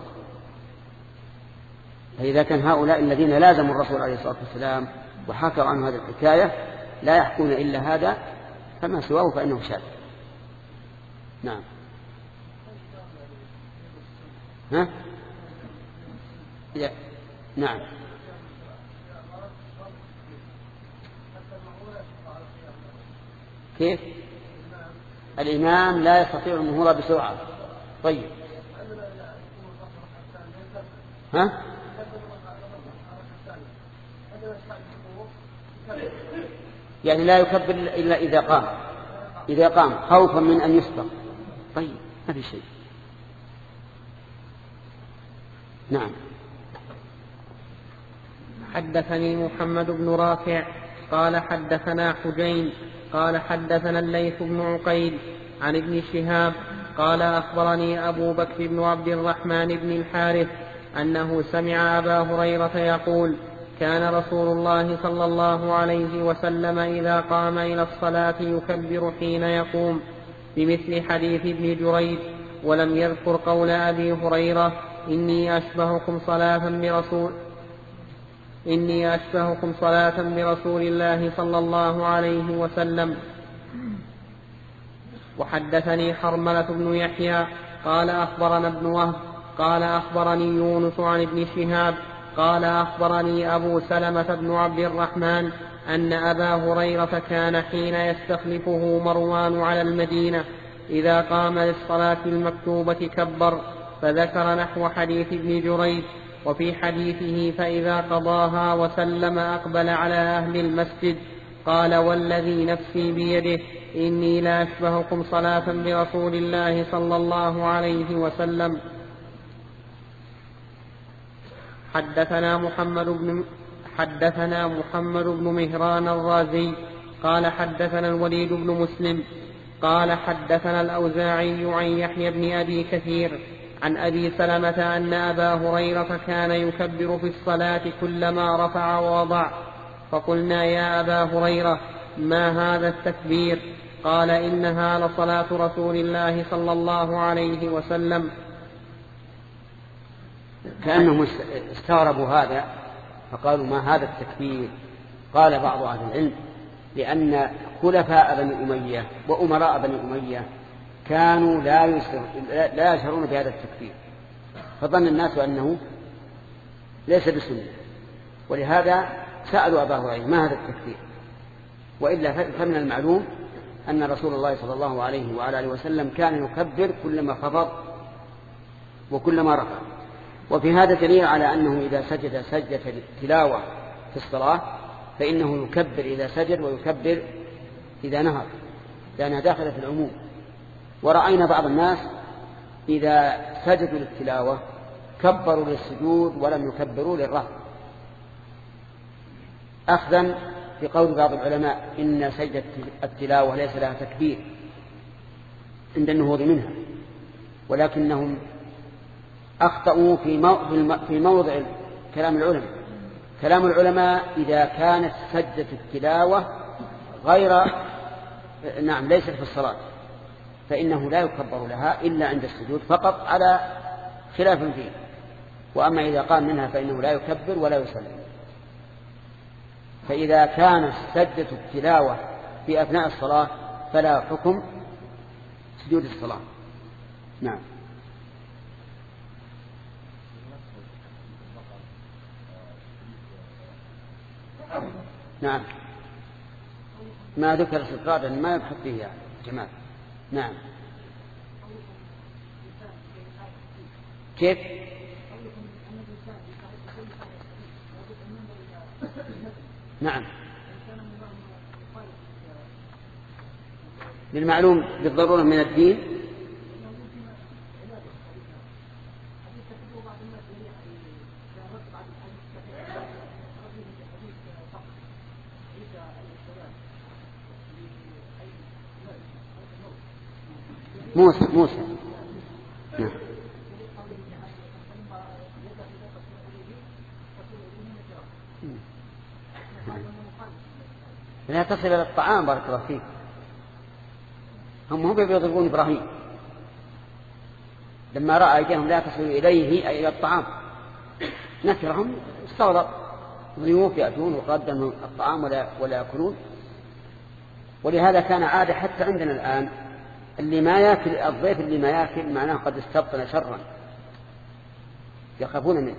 فإذا كان هؤلاء الذين لازموا الرسول عليه الصلاة والسلام وحكوا عن هذه الحكاية لا يحكون إلا هذا، فما سواه فإنه شاذ. نعم. ها؟ يا. نعم. كيف؟ الإمام لا يستطيع المهور بسرعة. طيب. ها؟ يعني لا يكبر إلا إذا قام إذا قام خوفا من أن يسبق. طيب ما في شيء. نعم. حدثني محمد بن رافع قال حدثنا حجين قال حدثنا الليث بن عقيل عن ابن شهاب قال أخبرني أبو بكر بن عبد الرحمن بن الحارث أنه سمع أبا هريرة يقول كان رسول الله صلى الله عليه وسلم إذا قام إلى الصلاة يكبر حين يقوم بمثل حديث ابن جريج، ولم يذكر قول أبي هريرة إني أشبهكم صلاة برسول إني أشبهكم صلاة برسول الله صلى الله عليه وسلم. وحدثني حرملة بن يحيى قال أخبرنا ابن وهب قال أخبرني يونس عن ابن شهاب قال أخبرني أبو سلمة بن عبد الرحمن أن أبا هريرة كان حين يستخلفه مروان على المدينة إذا قام للصلاة المكتوبة كبر، فذكر نحو حديث ابن جريج. وفي حديثه فإذا قضاها وسلم أقبل على أهل المسجد قال والذي نفسي بيده إني لا أشبهكم صلاة برسول الله صلى الله عليه وسلم. حدثنا محمد بن حدثنا محمد بن مهران الرازي قال حدثنا الوليد بن مسلم قال حدثنا الأوزاعي عن يحيى بن أبي كثير عن أبي سلمة أن أبا هريرة كان يكبر في الصلاة كلما رفع ووضع، فقلنا يا أبا هريرة ما هذا التكبير؟ قال إنها لصلاة رسول الله صلى الله عليه وسلم. كأنهم استغربوا هذا فقالوا ما هذا التكبير؟ قال بعض أهل العلم لأن خلفاء بني أمية وأمراء بني أمية كانوا لا لا يشعرون بهذا التكبير، فظن الناس أنه ليس بسنة، ولهذا سألوا أبا هريرة ما هذا التكبير؟ وإلا فمن المعلوم أن رسول الله صلى الله عليه وعلى آله وسلم كان يكبر كلما خفض وكلما رفع. وفي هذا دليل على أنه إذا سجد سجدة تلاوة في الصلاة فإنه يكبر إذا سجد ويكبر إذا نهض، لأنها داخلة في العموم. ورأينا بعض الناس إذا سجدوا للتلاوة كبروا للسجود ولم يكبروا للرفع، أخذا بقول بعض العلماء إن سجدة التلاوة ليس لها تكبير عند النهوض منها، ولكنهم أخطأوا في موضع كلام العلماء. كلام العلماء إذا كانت سجدة التلاوة غير نعم ليست في الصلاة فإنه لا يكبر لها إلا عند السجود فقط على خلاف فيه، وأما إذا قام منها فإنه لا يكبر ولا يسلم. فإذا كانت سجدة التلاوة في أثناء الصلاة فلا حكم سجود الصلاة. نعم. نعم ما ذكر استطرادا ما يبحث فيه يا جماعة. نعم كيف؟ نعم بالمعلوم بالضرورة من الدين. موسى موسى نعم. لا تصل إلى الطعام بارك الله فيك. هم هم يضربون إبراهيم لما رأى أيديهم لا تصل إليه أي إلى الطعام نكرهم استغرب، ضيوف يأتون وقدموا الطعام ولا ولا يأكلون. ولهذا كان عادة حتى عندنا الآن اللي ما يأكل الضيف اللي ما يأكل معناه قد استبطن شرا يخافون منه.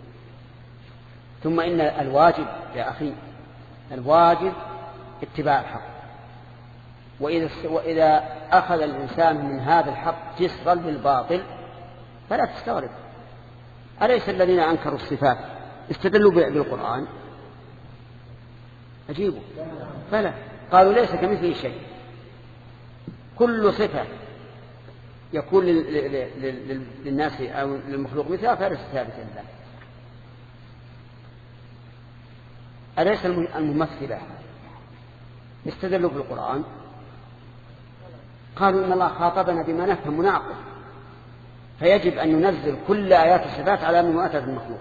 ثم إن الواجب يا أخي الواجب اتباع الحق، وإذا, وإذا أخذ الإنسان من هذا الحق جسرا للباطل فلا تستغرب. أليس الذين أنكروا الصفات استدلوا بالقرآن؟ أجيبوا فلا قالوا ليس كمثله شيء. كل صفة يكون للناس أو للمخلوق مثلها فليس ثابتا لله. أليس الممثلة استدلوا بالقرآن؟ قالوا إن الله خاطبنا بما نفهم ونعقل، فيجب أن ننزل كل آيات الصفات على من أتى المخلوق.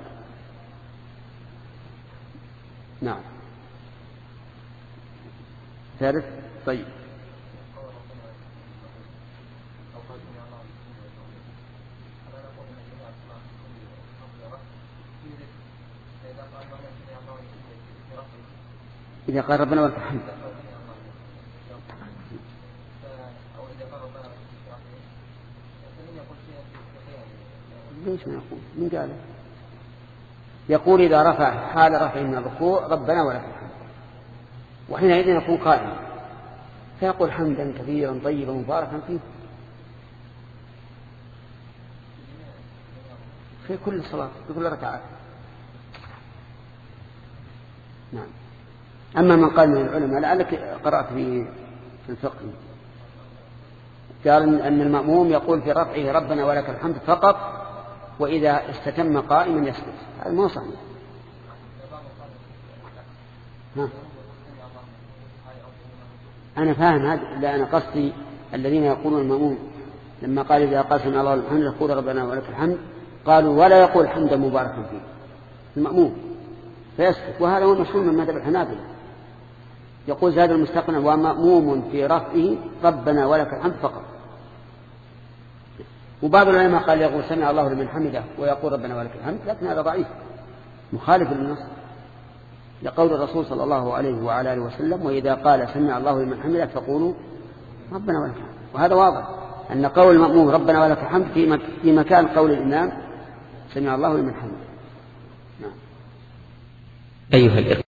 نعم ثالث. طيب إذا قال ربنا ولك الحمد ليش ما يقول؟ من قال؟ يقول إذا رفع حال رفع من الركوع ربنا ولك الحمد، وحينئذ يكون قائما فيقول حمدا كثيرا طيبا مباركا فيه في كل صلاة في كل ركعة. نعم. أما من قال من العلماء لعلك قرأت في الفقه قال أن المأموم يقول في رفعه ربنا ولك الحمد فقط وإذا استتم قائما يسجد. هذا مو صحيح. ها. أنا فاهم هذا، لا أنا قصدي الذين يقولون المأموم لما قال إذا قال سمع الله الحمد يقول ربنا ولك الحمد، قالوا ولا يقول حمدا مباركا فيه المأموم فيسكت، وهذا هو المشهور من مذهب الحنابلة. يقول زاد المستقنع ومأموم في رفعه ربنا ولك الحمد فقط. وبعض العلماء قال يقول سمع الله لمن حمده ويقول ربنا ولك الحمد، لكن هذا ضعيف مخالف للنص لقول الرسول صلى الله عليه وعلى آله وسلم وإذا قال سمع الله لمن حمده فقولوا ربنا ولك الحمد. وهذا واضح أن قول المأموم ربنا ولك الحمد في مكان قول الإمام سمع الله لمن حمده. نعم. أيها الإخوة